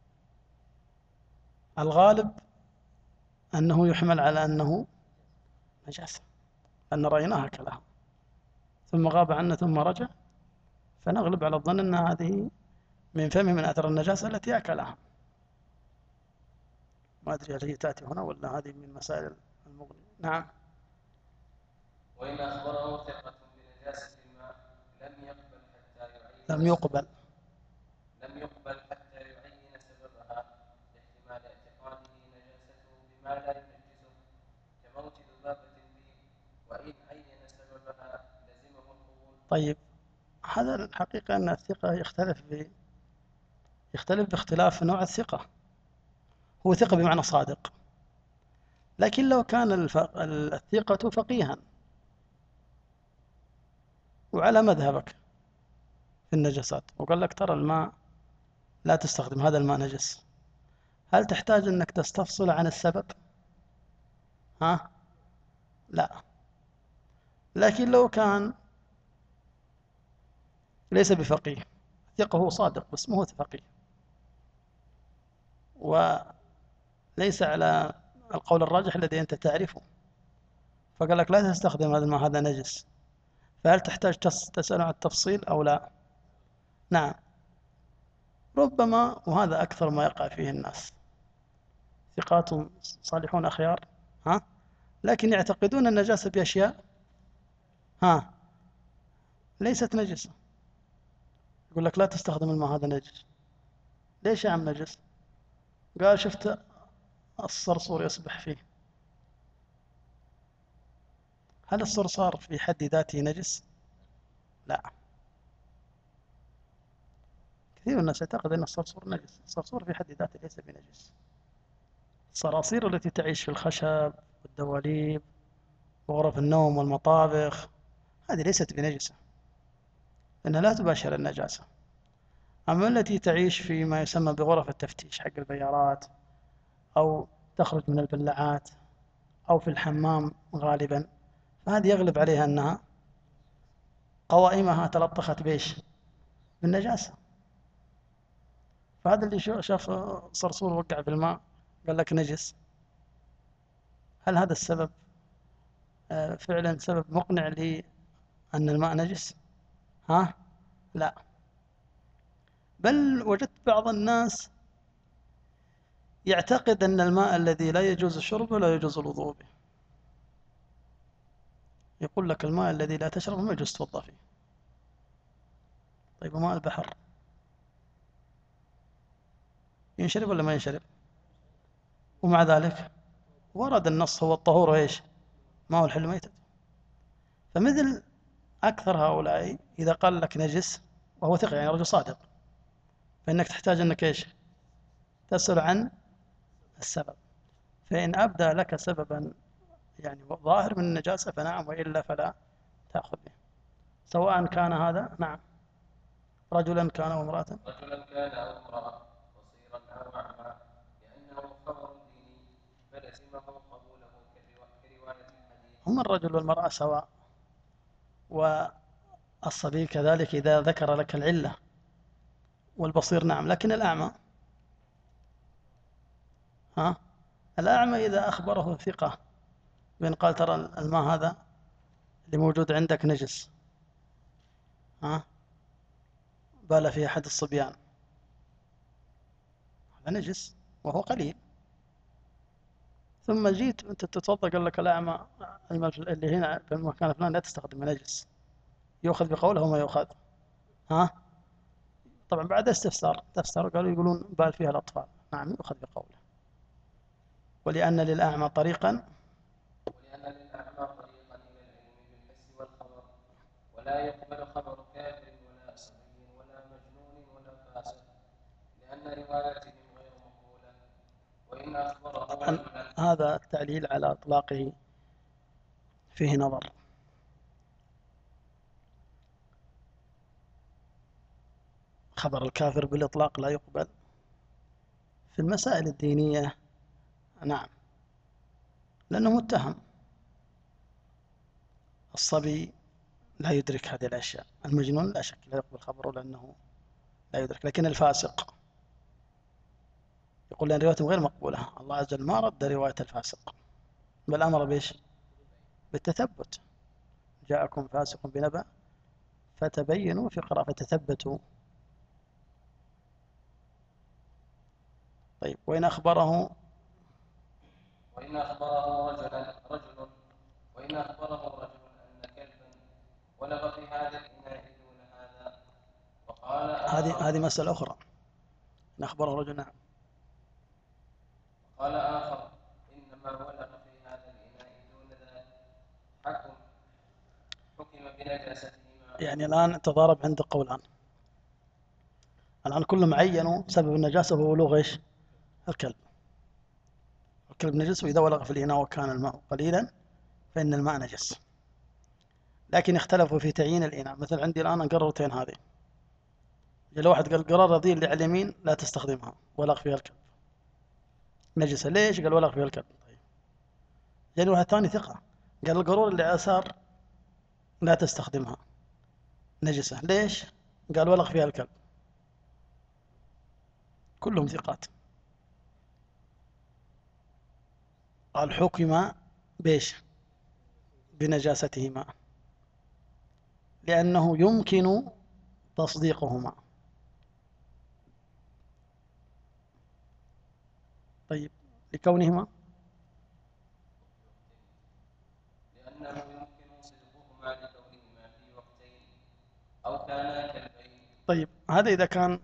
الغالب أنه يحمل على أنه نجاسة أن رأيناها كلها ثم غاب عنا ثم رجع، فنغلب على الظن أن هذه من فمه من أثر النجاسة التي أكلها. ما أدري هل هي تأتي هنا ولا هذه من مسائل المغني. نعم. وإن أخبره ثقة بنجاسة الماء لم يقبل حتى يعين لم يقبل لم يقبل حتى يعين سببها لاحتمال اعتقاده نجاسته بما لا ينجسه كموت ذبابة فيه، وإن عين سببها لزمه القبول. طيب، هذا الحقيقة أن الثقة يختلف ب... يختلف باختلاف نوع الثقة. هو ثقة بمعنى صادق، لكن لو كان الف... الثقة فقيها وعلى مذهبك في النجاسات وقال لك ترى الماء لا تستخدم هذا الماء نجس، هل تحتاج أنك تستفصل عن السبب؟ ها؟ لا. لكن لو كان ليس بفقيه ثقة هو صادق بس ما هو فقيه، وليس على القول الراجح الذي أنت تعرفه، فقال لك لا تستخدم هذا الماء هذا نجس. فهل تحتاج تسأل عن التفصيل أو لا؟ نعم، ربما، وهذا أكثر ما يقع فيه الناس، ثقات صالحون أخيار، ها، لكن يعتقدون النجاسة بأشياء ها ليست نجسة. يقول لك لا تستخدم الماء هذا نجس. ليش يا عم نجس؟ قال شفت الصرصور يسبح فيه. هل الصرصار في حد ذاته نجس؟ لا. كثير من الناس يعتقد أن الصرصور نجس. الصرصور في حد ذاته ليس بنجس. الصراصير التي تعيش في الخشب والدواليب وغرف النوم والمطابخ هذه ليست بنجسة، لأنها لا تباشر النجاسة. أما التي تعيش في ما يسمى بغرف التفتيش حق البيارات، أو تخرج من البلاعات، أو في الحمام غالبا، فهذه يغلب عليها أنها قوائمها تلطخت بإيش؟ بالنجاسة. فهذا اللي شاف صرصور وقع في الماء قال لك نجس. هل هذا السبب فعلا سبب مقنع لي أن الماء نجس؟ ها؟ لا. بل وجدت بعض الناس يعتقد أن الماء الذي لا يجوز شربه لا يجوز الوضوء به. يقول لك الماء الذي لا تشربه ما يجوز توضأ فيه. طيب وماء البحر ينشرب ولا ما ينشرب؟ ومع ذلك ورد النص هو الطهور ايش؟ ماء الحل ميتة. فمثل أكثر هؤلاء إذا قال لك نجس وهو ثقة يعني رجل صادق، فإنك تحتاج أنك ايش؟ تسأل عن السبب. فإن أبدى لك سببا يعني ظاهر من النجاسة فنعم، وإلا فلا تأخذ به، سواء كان هذا نعم رجلا كان أو امرأة. رجلا كان أو امرأة، بصيرا أو أعمى، لأنه خبر ديني فلزمه قبوله كرواية الحديث. هم الرجل والمرأة سواء، والصبي كذلك إذا ذكر لك العلة، والبصير نعم، لكن الأعمى ها الأعمى إذا أخبره ثقة بأن قال ترى الماء هذا اللي موجود عندك نجس، ها بال في أحد الصبيان، هذا نجس وهو قليل، ثم جيت أنت تتوضأ قال لك الأعمى اللي هنا في المكان الفلاني لا تستخدم نجس، يؤخذ بقوله وما يؤخذ؟ ها طبعا بعد استفسار استفسار قالوا يقولون بال فيها الأطفال، نعم يؤخذ بقوله. ولأن للأعمى طريقا ولأن للأعمى طريقا إلى العلم بالحس والخبر، ولا يقبل خبر كافر ولا صبي ولا مجنون ولا فاسق، لأن روايتهم غير مقبولة. وإن أخبره رجلا، هذا التعليل على إطلاقه فيه نظر. خبر الكافر بالإطلاق لا يقبل في المسائل الدينية، نعم، لأنه متهم. الصبي لا يدرك هذه الأشياء، المجنون لا شك لا يقبل خبره لأنه لا يدرك، لكن الفاسق يقول لأن روايته غير مقبولة. الله عز وجل ما رد رواية الفاسق، بل أمر بإيش؟ بالتثبت. جاءكم فاسق بنبأ فتبينوا، في قراءة فتثبتوا. طيب وإن أخبره وإن أخبره رجلا رجل وإن أخبره رجل أن كلبا ولغ في هذا الإناء دون هذا، وقال هذه آخر هذه مسألة أخرى. إن أخبره رجل نعم، وقال آخر إنما ولغ في هذا الإناء دون ذاك، حكم حكم بنجاستهما. يعني الآن تضارب عند قولان. الآن كلهم عينوا سبب النجاسة وهو ولوغ إيش؟ الكلب. الكلب نجس، وإذا ولغ في الإناء وكان الماء قليلا فإن الماء نجس. لكن اختلفوا في تعيين الإناء. مثل عندي الآن قررتين هذه، جاء واحد قال قرار ذي اللي على اليمين لا تستخدمها، ولغ فيها الكلب نجسة. ليش؟ قال ولغ فيها الكلب. طيب جاء واحد ثاني ثقة قال القرور اللي على اليسار لا تستخدمها نجسة. ليش؟ قال ولغ فيها الكلب. كلهم ثقات. قال حكم بيش بنجاستهما لأنه يمكن تصديقهما. طيب لكونهما لأنه يمكن صدقهما لكونهما في وقتين أو كانا كالبين. طيب هذا إذا كان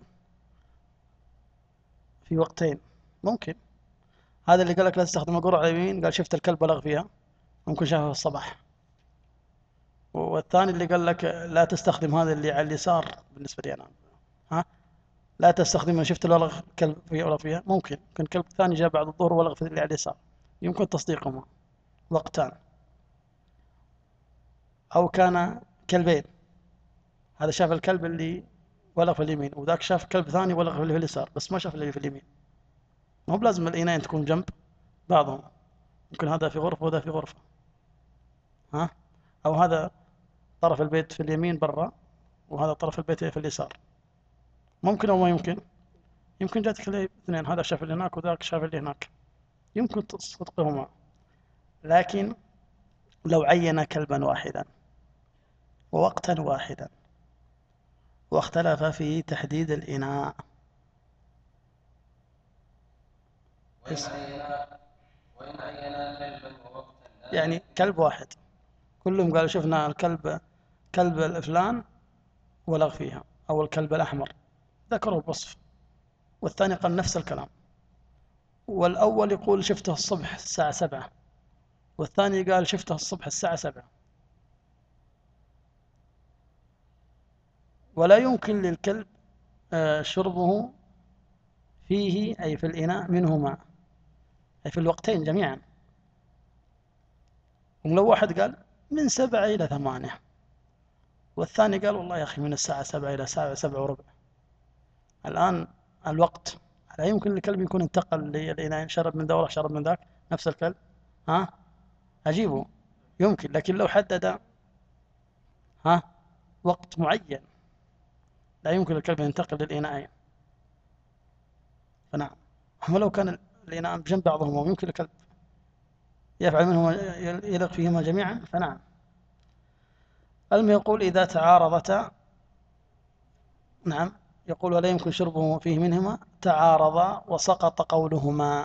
في وقتين ممكن. هذا اللي قال لك لا تستخدم القرعة على اليمين قال شفت الكلب بلغ فيها، ممكن شافها في الصباح. والثاني اللي قال لك لا تستخدم هذا اللي على اليسار بالنسبة لي أنا، ها لا تستخدم أنا شفت الولغ كلب فيها ولا فيها، ممكن يمكن كلب ثاني جاء بعد الظهر ولغ في اللي على اليسار، يمكن تصديقهما وقتان. أو كان كلبين، هذا شاف الكلب اللي ولغ في اليمين وذاك شاف كلب ثاني ولغ في اللي في اليسار بس ما شاف اللي في اليمين. مو بلازم الإناءين تكون جنب بعضهم، ممكن هذا في غرفة وهذا في غرفة، ها أو هذا طرف البيت في اليمين برا وهذا طرف البيت في اليسار، ممكن أو ما يمكن. يمكن جاتك الاثنين، هذا شاف اللي هناك وذاك شاف اللي هناك، يمكن تصدقهما. لكن لو عين كلبا واحدا ووقتا واحدا واختلف في تحديد الإناء، وإن عينا وإن عينا كلبا ووقتا لا يعني يمكن. كلب واحد كلهم قالوا شفنا الكلب كلب الفلان ولغ فيها أو الكلب الأحمر ذكروا بوصف، والثاني قال نفس الكلام، والأول يقول شفته الصبح الساعة سبعة والثاني قال شفته الصبح الساعة سبعة، ولا يمكن للكلب آه، شربه فيه أي في الإناء منهما أي في الوقتين جميعا. ولو واحد قال من سبعة إلى ثمانية والثاني قال والله يا أخي من الساعة سبعة إلى ساعة سبعة وربع، الآن الوقت لا يمكن الكلب يكون انتقل للإناء، شرب من دورة شرب من ذاك نفس الكلب، ها أجيبه يمكن. لكن لو حدد ها وقت معين لا يمكن الكلب ينتقل للإناءين. فنعم، أما لو كان الإناء بجنب بعضهما ويمكن الكلب يفعل منهما يلغ فيهما جميعا فنعم. المهم يقول إذا تعارضتا، نعم يقول ولا يمكن شربه فيه منهما تعارضا وسقط قولهما.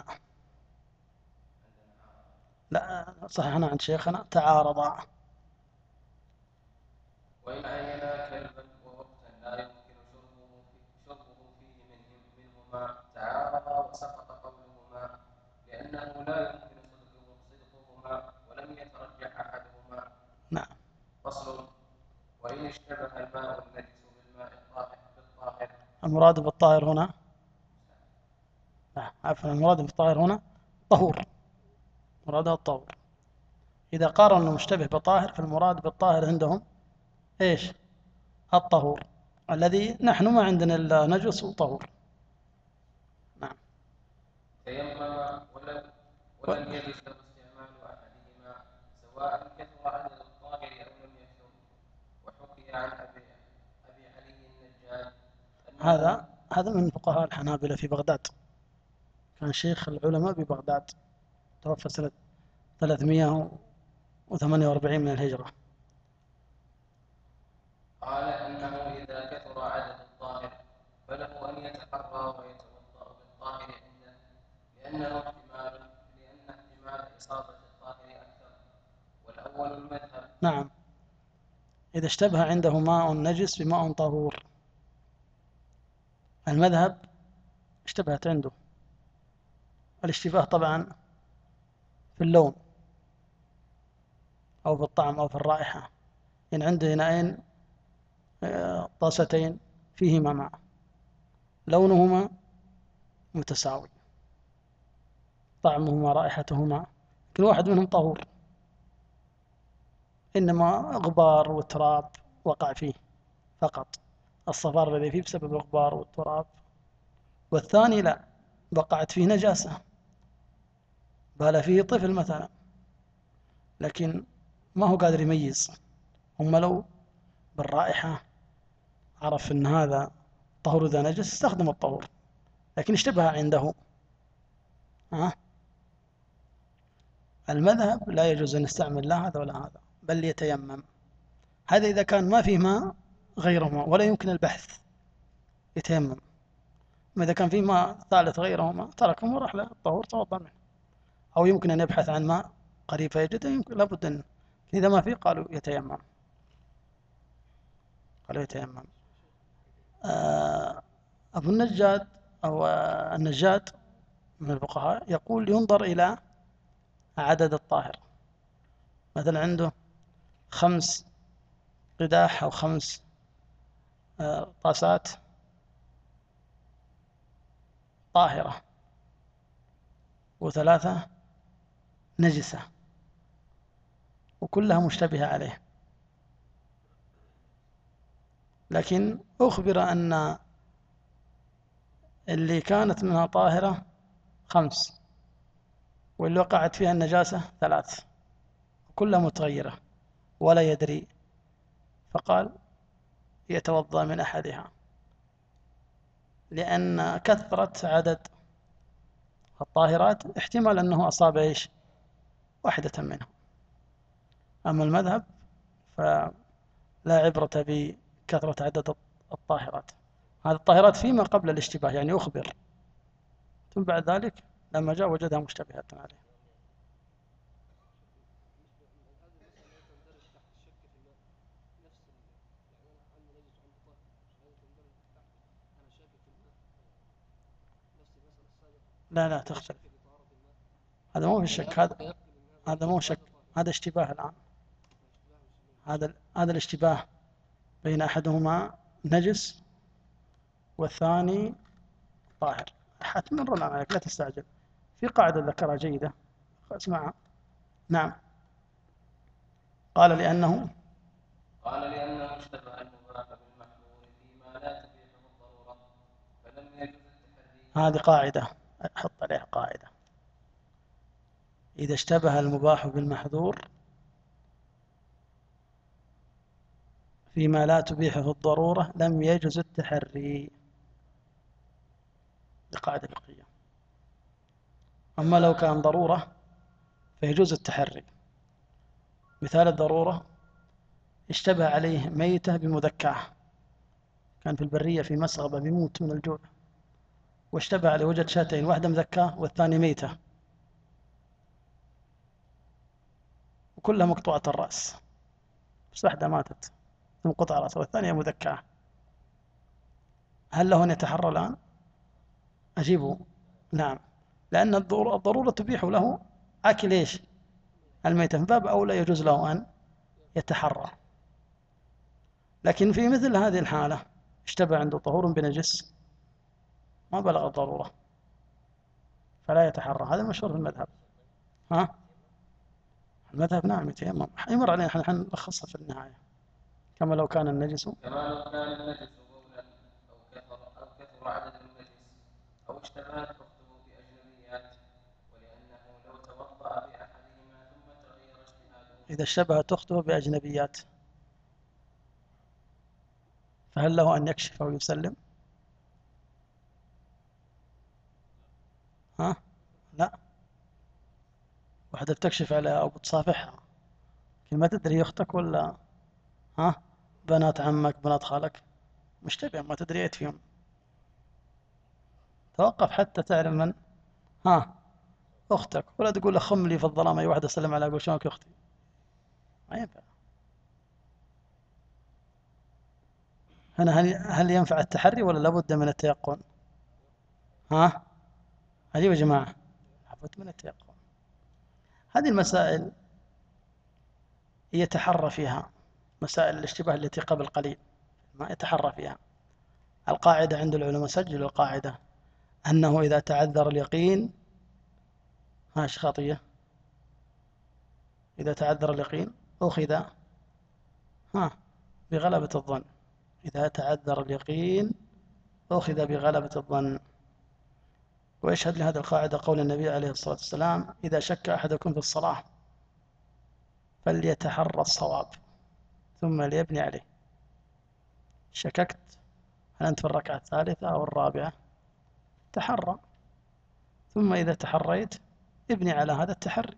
لا صححنا عند شيخنا تعارضا. وإن عينا كلبا ووقتا لا يمكن شربه في شربه فيه منهم منهما تعارضا وسقط قولهما لأنه لا يمكن صدقه صدقهما ولم يترجح أحدهما. نعم. فصل. وإن اشتبه الماء النجس بالماء الطاهر بالطاهر. المراد بالطاهر هنا، لا عفوا المراد بالطاهر هنا طهور، مرادها الطهور. إذا قارنوا المشتبه بطاهر فالمراد بالطاهر عندهم إيش؟ الطهور، الذي نحن ما عندنا إلا نجس وطهور. نعم. تيمم ولم ولم يجوز له استعمال أحدهما سواء كثر عدد الطاهر أو لم يكثر. وحكي عن أبي أبي علي النجاد هذا هذا من فقهاء الحنابلة في بغداد، كان شيخ العلماء ببغداد، توفى سنة ثلاثمائة وثمانية وأربعين من الهجرة. قال أنه إذا كثر عدد الطاهر فله أن يتحرى ويتوضأ بالطاهر عنده لأنه احتمال لأن احتمال إصابة الطاهر أكثر، والأول المذهب. نعم، إذا اشتبه عنده ماء نجس بماء طهور، المذهب اشتبهت عنده. الاشتباه طبعا في اللون أو في الطعم أو في الرائحة، إن عنده إناءين طاستين فيهما ماء لونهما متساوي طعمهما رائحتهما كل واحد منهم طهور، إنما غبار وتراب وقع فيه فقط، الصفار الذي فيه بسبب الغبار والتراب، والثاني لا وقعت فيه نجاسة بال فيه طفل مثلا لكن ما هو قادر يميز. هم لو بالرائحة عرف أن هذا طهور ذا نجس استخدم الطهور، لكن اشتبه عنده. ها؟ المذهب لا يجوز أن نستعمل لا هذا ولا هذا، بل يتيمم. هذا إذا كان ما فيه ماء غيرهما ولا يمكن البحث يتيمم. إذا كان فيه ماء ثالث غيرهما تركهم وراح له الطهور توضأ منه، أو يمكن أن يبحث عن ماء قريب فيجده، يمكن لابد أن إذا ما فيه قالوا يتيمم، قالوا يتيمم. آه أبو النجاد أو آه النجاد من الفقهاء يقول ينظر إلى عدد الطاهر، مثلا عنده خمس قداح أو خمس آه طاسات طاهرة وثلاثة نجسة وكلها مشتبهة عليه، لكن أخبر أن اللي كانت منها طاهرة خمس واللي وقعت فيها النجاسة ثلاث كلها متغيرة ولا يدري، فقال يتوضأ من أحدها، لأن كثرة عدد الطاهرات احتمال أنه أصاب إيش واحدة منها. أما المذهب فلا عبرة بكثرة عدد الطاهرات، هذه الطاهرات فيما قبل الاشتباه، يعني أخبر، ثم بعد ذلك لما جاء وجدها مشتبهة عليه. لا لا تختلف، هذا مو في الشك، هذا هذا مو شك، هذا اشتباه الآن. هذا هذا الاشتباه بين أحدهما نجس والثاني طاهر، حتمر عليك لا تستعجل، في قاعدة ذكرها جيدة اسمعها. نعم. قال لأنه قال لأنه اشتبه المباح بالمحظور فيما لا تبيحه الضرورة فلم يجوز التحري. هذه قاعدة حط عليها قاعدة، إذا اشتبه المباح بالمحظور فيما لا تبيحه الضرورة لم يجوز التحري، قاعدة فقهية. أما لو كان ضرورة فيجوز التحري. مثال الضرورة اشتبه عليه ميتة بمذكاة، كان في البرية في مسغبة بيموت من الجوع، واشتبه عليه وجد شاتين، واحدة مذكاة والثانية ميتة وكلها مقطوعة الرأس، بس واحدة ماتت ثم قطع رأسها والثانية مذكاة، هل له أن يتحرى الآن؟ أجيبه نعم، لأن الضرورة تبيح له أكل إيش الميتة، من باب أولى يجوز له أن يتحرى. لكن في مثل هذه الحالة اشتبه عنده طهور بنجس ما بلغ الضرورة فلا يتحرى، هذا مشهور في المذهب. ها؟ المذهب نعم يتيمم، يمر علينا نحن نلخصها في النهاية، كما لو كان النجس كما لو كان النجس بولا أو كثر أو كثر عدد النجس أو اشتبهت أخته بأجنبيات، ولأنه لو توضأ بأحدهما ثم تغير اجتهاده. إذا اشتبهت أخته بأجنبيات فهل له أن يكشف أو يسلم؟ ها؟ لا، واحدة بتكشف عليها أو بتصافحها ما تدري أختك ولا ها بنات عمك بنات خالك، مشتبه ما تدري ايش فيهم، توقف حتى تعرف من ها أختك، ولا تقول أخم لي في الظلام أي واحدة سلم عليها أقول شلونك أختي، ما ينفع. هنا هل, هل ينفع التحري ولا لابد من التيقن؟ ها عجيب يا جماعة، لابد من التيقن. هذه المسائل يتحرى فيها، مسائل الاشتباه التي قبل قليل ما يتحرى فيها. القاعدة عند العلماء، سجلوا القاعدة أنه إذا تعذر اليقين، ها خطية، إذا تعذر اليقين أخذ ها بغلبة الظن، إذا تعذر اليقين أخذ بغلبة الظن. ويشهد لهذه القاعدة قول النبي عليه الصلاة والسلام: إذا شك أحدكم في الصلاة فليتحرى الصواب ثم ليبني عليه. شككت هل أنت في الركعة الثالثة أو الرابعة؟ تحرى، ثم إذا تحريت ابني على هذا التحري.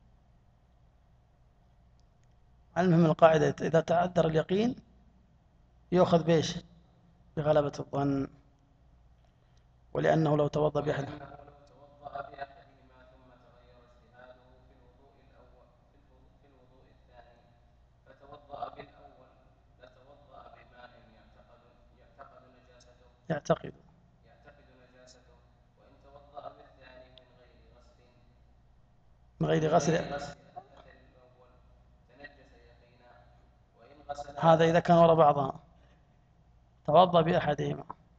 المهم القاعدة إذا تعذر اليقين يؤخذ بإيش؟ بغلبة الظن. ولأنه لو توضأ بأحد ولأنه لو توضأ بأحدهما ثم تغير اجتهاده في الوضوء الأول في الوضوء, في الوضوء الثاني فتوضأ بالأول لتوضأ بماء يعتقد يعتقد نجاسته يعتقد يعتقد نجاسته وإن توضأ بالثاني من غير غسل من غير من غسل. غير غسل الأثر الأول تنجس يقينا وإن غسل هذا إذا كان وراء بعضها، توضأ بأحدهما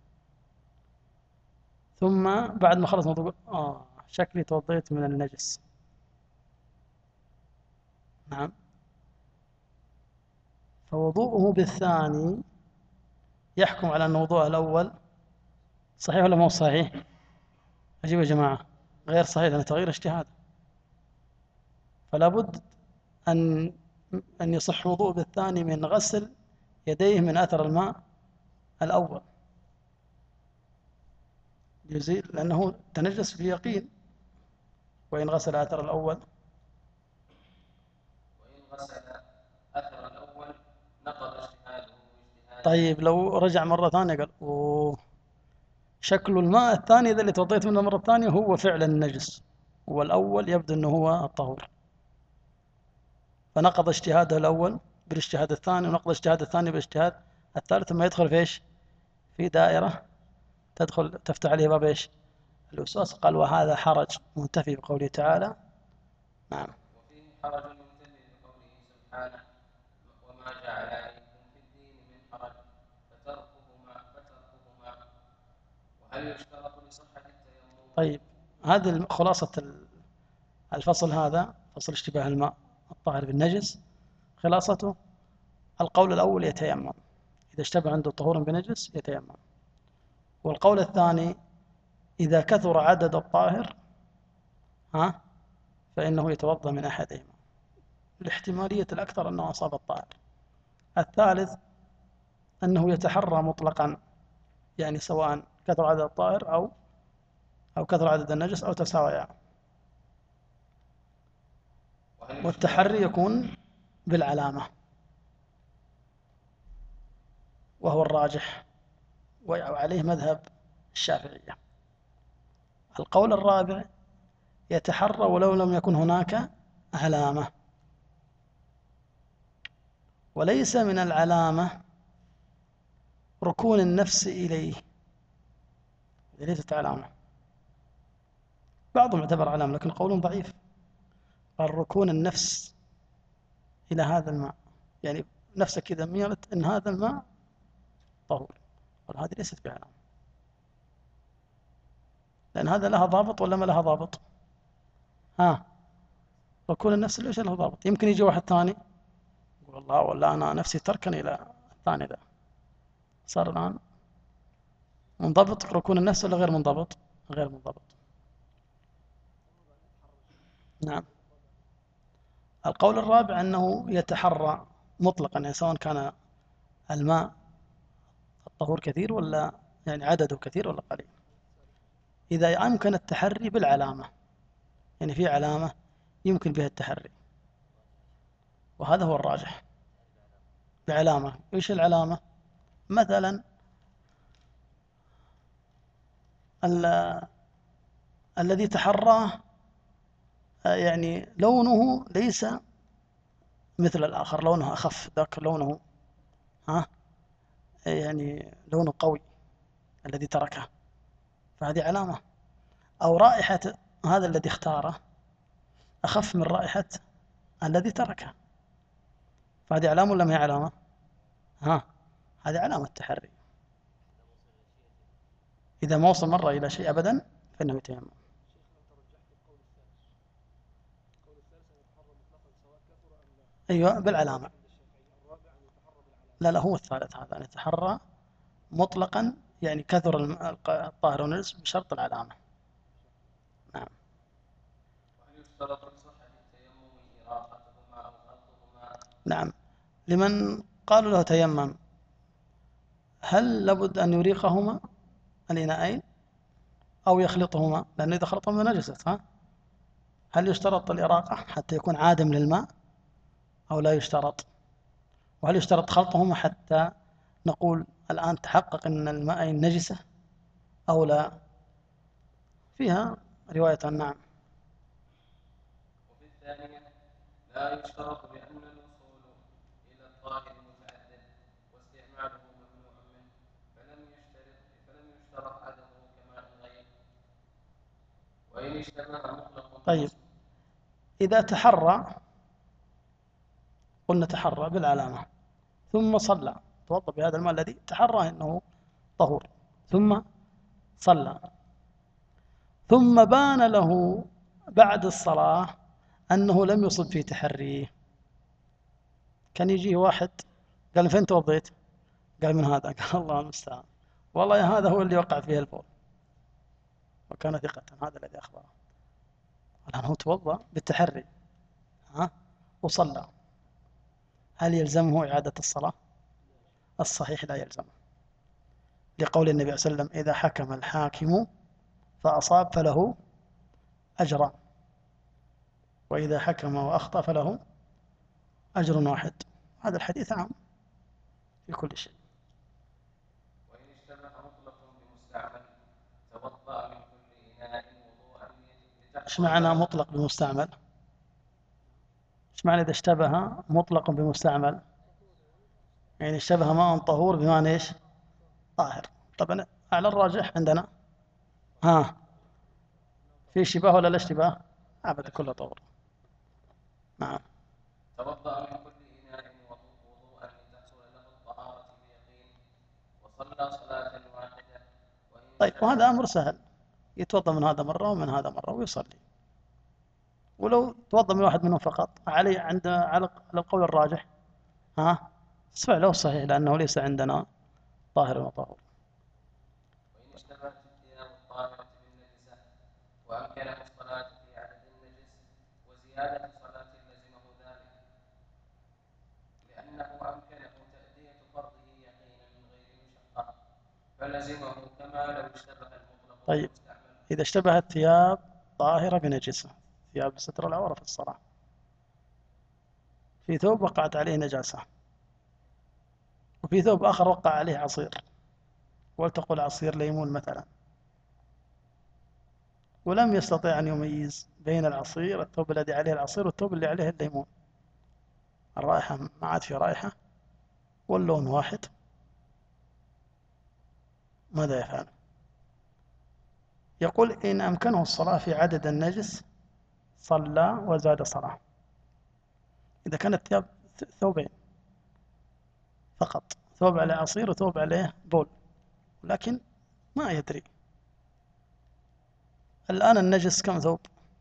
ثم بعد ما خلص موضوع آه شكلي توضيت من النجس. نعم. فوضوءه بالثاني يحكم على أن وضوءه الأول صحيح ولا مو صحيح؟ أجيب يا جماعة. غير صحيح لأنه تغيير اجتهاد، فلا بد أن أن يصح وضوء بالثاني من غسل يديه من أثر الماء الأول يزيل، لأنه تنجس بيقين. وإن غسل أثر الأول وإن غسل أثر الأول نقض اجتهاده واجتهاده. طيب لو رجع مرة ثانية قال أوه شكل الماء الثاني ذا اللي توضيت منه المرة الثانية هو فعلا النجس، والأول يبدو أنه هو الطهور، فنقض اجتهاده الأول بالاجتهاد الثاني، ونقض اجتهاد الثاني بالاجتهاد الثالث، ثم يدخل في إيش؟ في دائرة تدخل تفتح عليه باب إيش؟ الوسواس. قال وهذا حرج منتفي بقوله تعالى. نعم. وفيه حرج ينتفي بقوله سبحانه وما جعل عليكم في الدين من حرج فتركهما فتركهما وهل يشترط لصحة التيمم؟ طيب هذه خلاصة الفصل، هذا فصل اشتباه الماء الطاهر بالنجس. خلاصته القول الأول يتيمم إذا اشتبه عنده طهور بنجس يتيمم، والقول الثاني إذا كثر عدد الطاهر ها فإنه يتوضأ من أحدهما، الاحتمالية الأكثر أنه أصاب الطاهر. الثالث أنه يتحرى مطلقا، يعني سواء كثر عدد الطاهر أو أو كثر عدد النجس أو تساويا. والتحري يكون بالعلامة وهو الراجح وعليه مذهب الشافعية. القول الرابع يتحرى ولو لم يكن هناك علامة، وليس من العلامة ركون النفس إليه، ليست علامة. بعضهم اعتبر علامة لكن قول ضعيف. قال ركون النفس إلى هذا الماء، يعني نفسك إذا ميلت إن هذا الماء طهور، قال هذه ليست بعلامة، لأن هذا لها ضابط ولا ما لها ضابط؟ ها ركون النفس ليش له ضابط؟ يمكن يجي واحد ثاني يقول والله ولا أنا نفسي تركن إلى الثاني ذا، صار الآن منضبط ركون النفس ولا غير منضبط؟ غير منضبط. نعم. القول الرابع أنه يتحرى مطلقا، يعني سواء كان الماء الطهور كثير ولا يعني عدده كثير ولا قليل، إذا أمكن التحري بالعلامة، يعني في علامة يمكن بها التحري، وهذا هو الراجح بعلامة. إيش العلامة؟ مثلا الذي تحراه يعني لونه ليس مثل الآخر، لونه أخف، ذاك لونه ها يعني لونه قوي الذي تركه، فهذه علامة. أو رائحة هذا الذي اختاره أخف من رائحة الذي تركه، فهذه علامة ولا ما هي علامة؟ ها هذه علامة تحري. إذا ما وصل مرة إلى شيء أبدا فإنه يتيمم. أيوة بالعلامة. لا لا هو الثالث هذا أن يتحرى مطلقا، يعني كثر الطاهر والنجس بشرط العلامة. نعم. وهل يشترط لصحة التيمم إراقتهما أو خلطهما؟ نعم. لمن قالوا له تيمم هل لابد أن يريقهما الإناءين أو يخلطهما، لأن إذا خلطهما نجست. ها؟ هل يشترط الإراقة حتى يكون عادم للماء أو لا يشترط؟ وهل يشترط خلطهما حتى نقول الآن تحقق أن الماء نجسة أو لا؟ فيها رواية نعم. وفي الثانية لا يشترط بأن الوصول إلى الطاهر متعدد واستعماله ممنوع منه، فلم يشترط فلم يشترط عدمه كماء الغير، وإن اشتبه مطلق. طيب إذا تحرى، قلنا تحرى بالعلامة ثم صلى، توضأ بهذا الماء الذي تحرى أنه طهور ثم صلى، ثم بان له بعد الصلاة أنه لم يصب في تحريه. كان يجيه واحد قال من فين توضيت؟ قال من هذا. قال الله المستعان، والله هذا هو اللي وقع فيه البول، وكان ثقة، هذا الذي أخبره. الآن هو توضأ بالتحري، ها، وصلى، هل يلزمه إعادة الصلاة؟ الصحيح لا يلزمه، لقول النبي صلى الله عليه وسلم: إذا حكم الحاكم فأصاب فله أجران، وإذا حكم وأخطأ فله أجر واحد. هذا الحديث عام في كل شيء. وإن اشتبه مطلق بمستعمل توضأ من كل إناء وضوءا إيش معنى مطلق بمستعمل؟ إيش معنى إذا اشتبه مطلق بمستعمل؟ يعني اشتبه ماء طهور بمعنى إيش؟ طاهر. طبعا على الراجح عندنا ها في اشتباه ولا لا اشتباه؟ أبدا كله طهور. نعم. توضأ من كل إناء وضوءا لتحصل له الطهارة بيقين وصلى صلاة واحدة. طيب وهذا أمر سهل، يتوضأ من هذا مرة ومن هذا مرة ويصلي. ولو توضأ من واحد منهم فقط عليه عند على القول الراجح ها اسمع له صحيح، لأنه ليس عندنا طاهر وطهور. وإن اشتبهت الثياب الطاهرة بالنجسة وأمكنه الصلاة في عدد النجس وزيادة صلاة لزمه ذلك، لأنه أمكنه تأدية فرضه يقينا من غير مشقة، فلزمه كما لو اشتبه المطلق طيب بالمستعمل. إذا اشتبهت ثياب طاهرة بنجسة، ثياب ستر العورة في الصلاة، في ثوب وقعت عليه نجاسة، وفي ثوب آخر وقع عليه عصير، ولتقل عصير ليمون مثلا، ولم يستطيع أن يميز بين العصير، الثوب الذي عليه العصير والثوب اللي عليه الليمون، الرائحة ما عاد في رائحة واللون واحد، ماذا يفعل؟ يقول: إن أمكنه الصلاة في عدد النجس صلى وزاد صلاة. إذا كانت ثياب ثوبين فقط، ثوب عليه عصير وثوب عليه بول، لكن ما يدري الآن النجس كم ثوب؟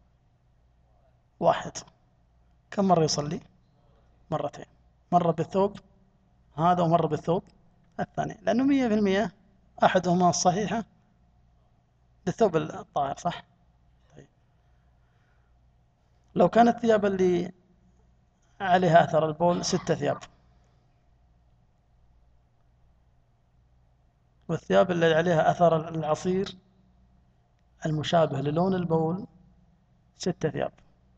واحد. كم مرة يصلي؟ مرتين، مرة بالثوب هذا ومرة بالثوب الثاني، لأنه مية في المية أحدهما الصحيحة بالثوب الطاهر، صح؟ طيب. لو كانت الثياب اللي عليها أثر البول ستة ثياب، والثياب اللي عليها أثر العصير المشابه للون البول ستة ثياب،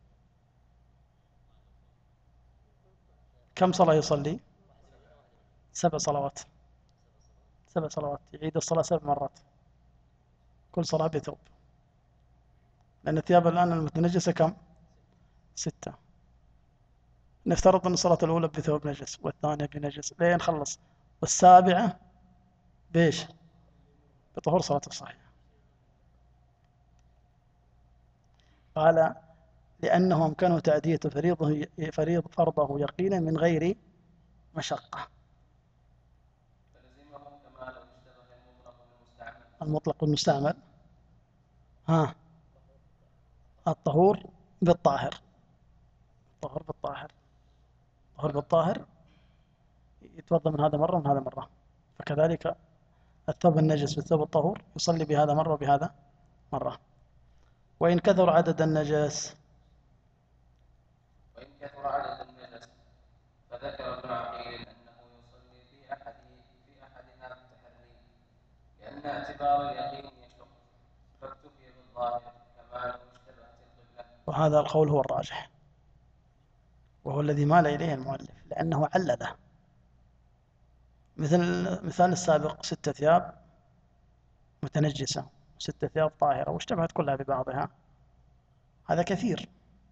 كم صلاة يصلي؟ سبع صلوات. سبع صلوات، يعيد الصلاة سبع مرات، كل صلاة بثوب، لأن الثياب الآن المتنجسة كم؟ ستة. نفترض أن الصلاة الأولى بثوب نجس، والثانية بنجس لين خلص، والسابعة بإيش؟ بطهور صلاة الصحيحة. قال: لأنه أمكنه تأدية فريضه فريض فرضه يقينا من غير مشقة. فلزمه كما لو اشتبه المطلق بالمستعمل. المطلق والمستعمل ها الطهور بالطاهر، الطهور بالطاهر، الطهور بالطاهر يتوضأ من هذا مرة ومن هذا مرة، فكذلك الثوب النجس بالثوب الطهور يصلي بهذا مرة وبهذا مرة. وإن كثر عدد النجس، وإن كثر عدد النجس فذكر ابن عقيل أنه يصلي في أحد في أحدها بالتحري، لأن اعتبار اليقين يشق، فاكتفي بالظاهر كما لو اشتبهت القبلة. وهذا القول هو الراجح، وهو الذي مال إليه المؤلف لأنه علله، مثل مثال السابق ستة ثياب متنجسة وستة ثياب طاهرة واشتبهت كلها ببعضها، هذا كثير.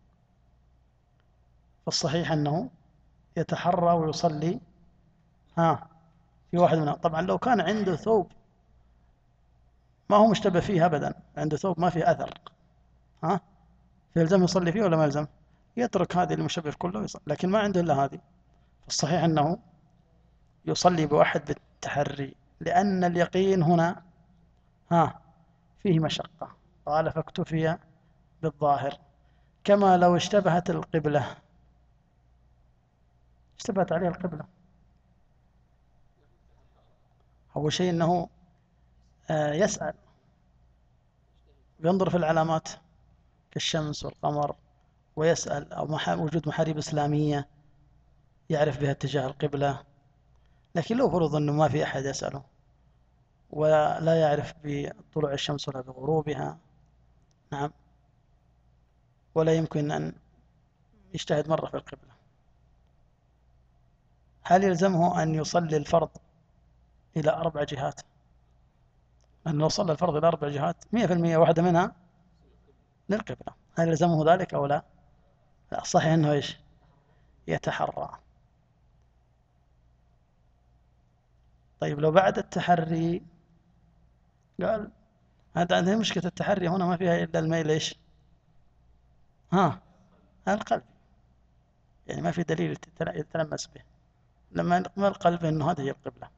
فالصحيح أنه يتحرى ويصلي ها في واحد منها. طبعا لو كان عنده ثوب ما هو مشتبه فيه أبدا، عنده ثوب ما فيه أثر، ها فيلزم يصلي فيه ولا ما يلزم؟ يترك هذه المشبه كله ويصلي، لكن ما عنده إلا هذه. فالصحيح أنه يصلي بواحد بالتحري، لأن اليقين هنا ها فيه مشقة، قال فاكتفي بالظاهر. كما لو اشتبهت القبلة، اشتبهت عليه القبلة، أول شيء أنه يسأل وينظر في العلامات كالشمس والقمر، ويسأل أو وجود محاريب إسلامية يعرف بها اتجاه القبلة. لكن لو فرض أنه ما في أحد يسأله ولا يعرف بطلوع الشمس ولا بغروبها، نعم، ولا يمكن أن يجتهد مرة في القبلة، هل يلزمه أن يصلي الفرض إلى أربع جهات؟ لأنه لو صلى الفرض إلى أربع جهات مئة في المئة واحدة منها للقبلة، هل يلزمه ذلك أو لا؟ لا، صحيح أنه إيش؟ يتحرى. طيب لو بعد التحري قال هذا عندنا مشكلة التحري هنا ما فيها إلا الميل إيش؟ ها القلب، يعني ما في دليل يتلمس به، لما ما القلب أنه هذه هي القبلة.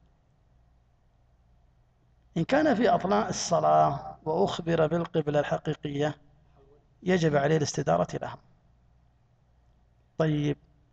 إن كان في أثناء الصلاة وأخبر بالقبلة الحقيقية يجب عليه الاستدارة لها. طيب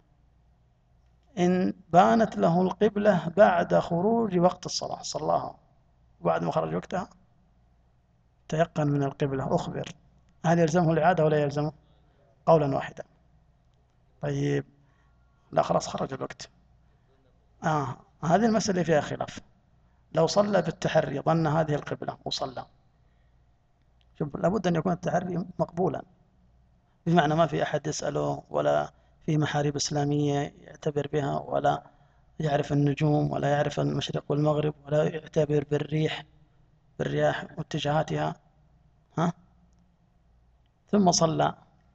إن بانت له القبلة بعد خروج وقت الصلاة صلاها وبعد ما خرج وقتها تيقن من القبلة أخبر، هل يلزمه الإعادة ولا يلزمه؟ قولا واحدا. طيب لا خلاص خرج الوقت، آه هذه المسألة فيها خلاف. لو صلى بالتحري ظن هذه القبلة وصلى، شوف لابد أن يكون التحري مقبولا، بمعنى ما في أحد يسأله ولا في محاريب إسلامية يعتبر بها ولا يعرف النجوم ولا يعرف المشرق والمغرب ولا يعتبر بالريح بالرياح واتجاهاتها، ها ثم صلى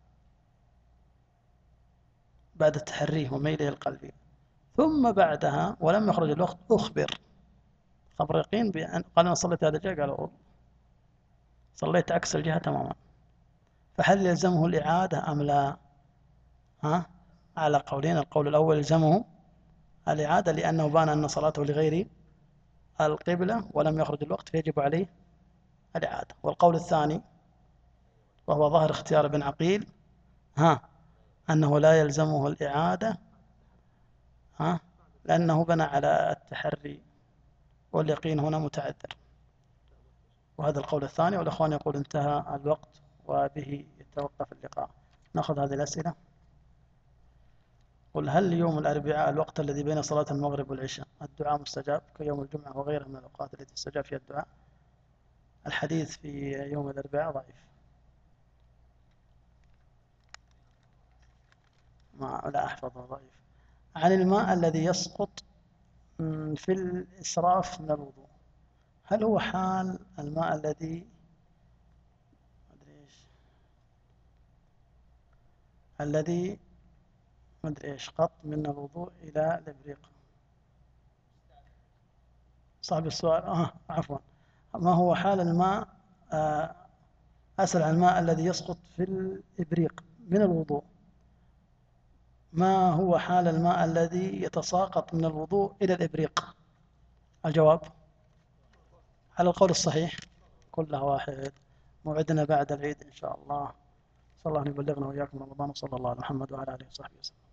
بعد التحري وميله القلبي، ثم بعدها ولم يخرج الوقت أخبر خبر يقين بأن قال أنا صليت هذا الجهة، قالوا صليت عكس الجهة تماما، فهل يلزمه الإعادة أم لا؟ ها على قولين، القول الأول يلزمه الإعادة لأنه بان أن صلاته لغير القبلة ولم يخرج الوقت فيجب عليه الإعادة. والقول الثاني وهو ظاهر اختيار ابن عقيل ها أنه لا يلزمه الإعادة ها لأنه بنى على التحري واليقين هنا متعذر. وهذا القول الثاني. والأخوان يقول انتهى الوقت وبه يتوقف اللقاء. نأخذ هذه الأسئلة. قل هل يوم الأربعاء الوقت الذي بين صلاة المغرب والعشاء الدعاء مستجاب كيوم الجمعة وغيرها من الأوقات التي استجاب فيها الدعاء؟ الحديث في يوم الأربعاء ضعيف، ما لا أحفظه، ضعيف. عن الماء الذي يسقط في الإسراف من الوضوء، هل هو حال الماء الذي مدري إيش الذي مدري إيش قط من الوضوء إلى الإبريق؟ صاحب السؤال آه عفوا، ما هو حال الماء آه أسأل عن الماء الذي يسقط في الإبريق من الوضوء، ما هو حال الماء الذي يتساقط من الوضوء إلى الإبريق؟ الجواب على القول الصحيح كلها واحد. موعدنا بعد العيد إن شاء الله. صلى الله أن يبلغنا وإياكم رمضان، وصلى الله على محمد وعلى آله وصحبه وسلم.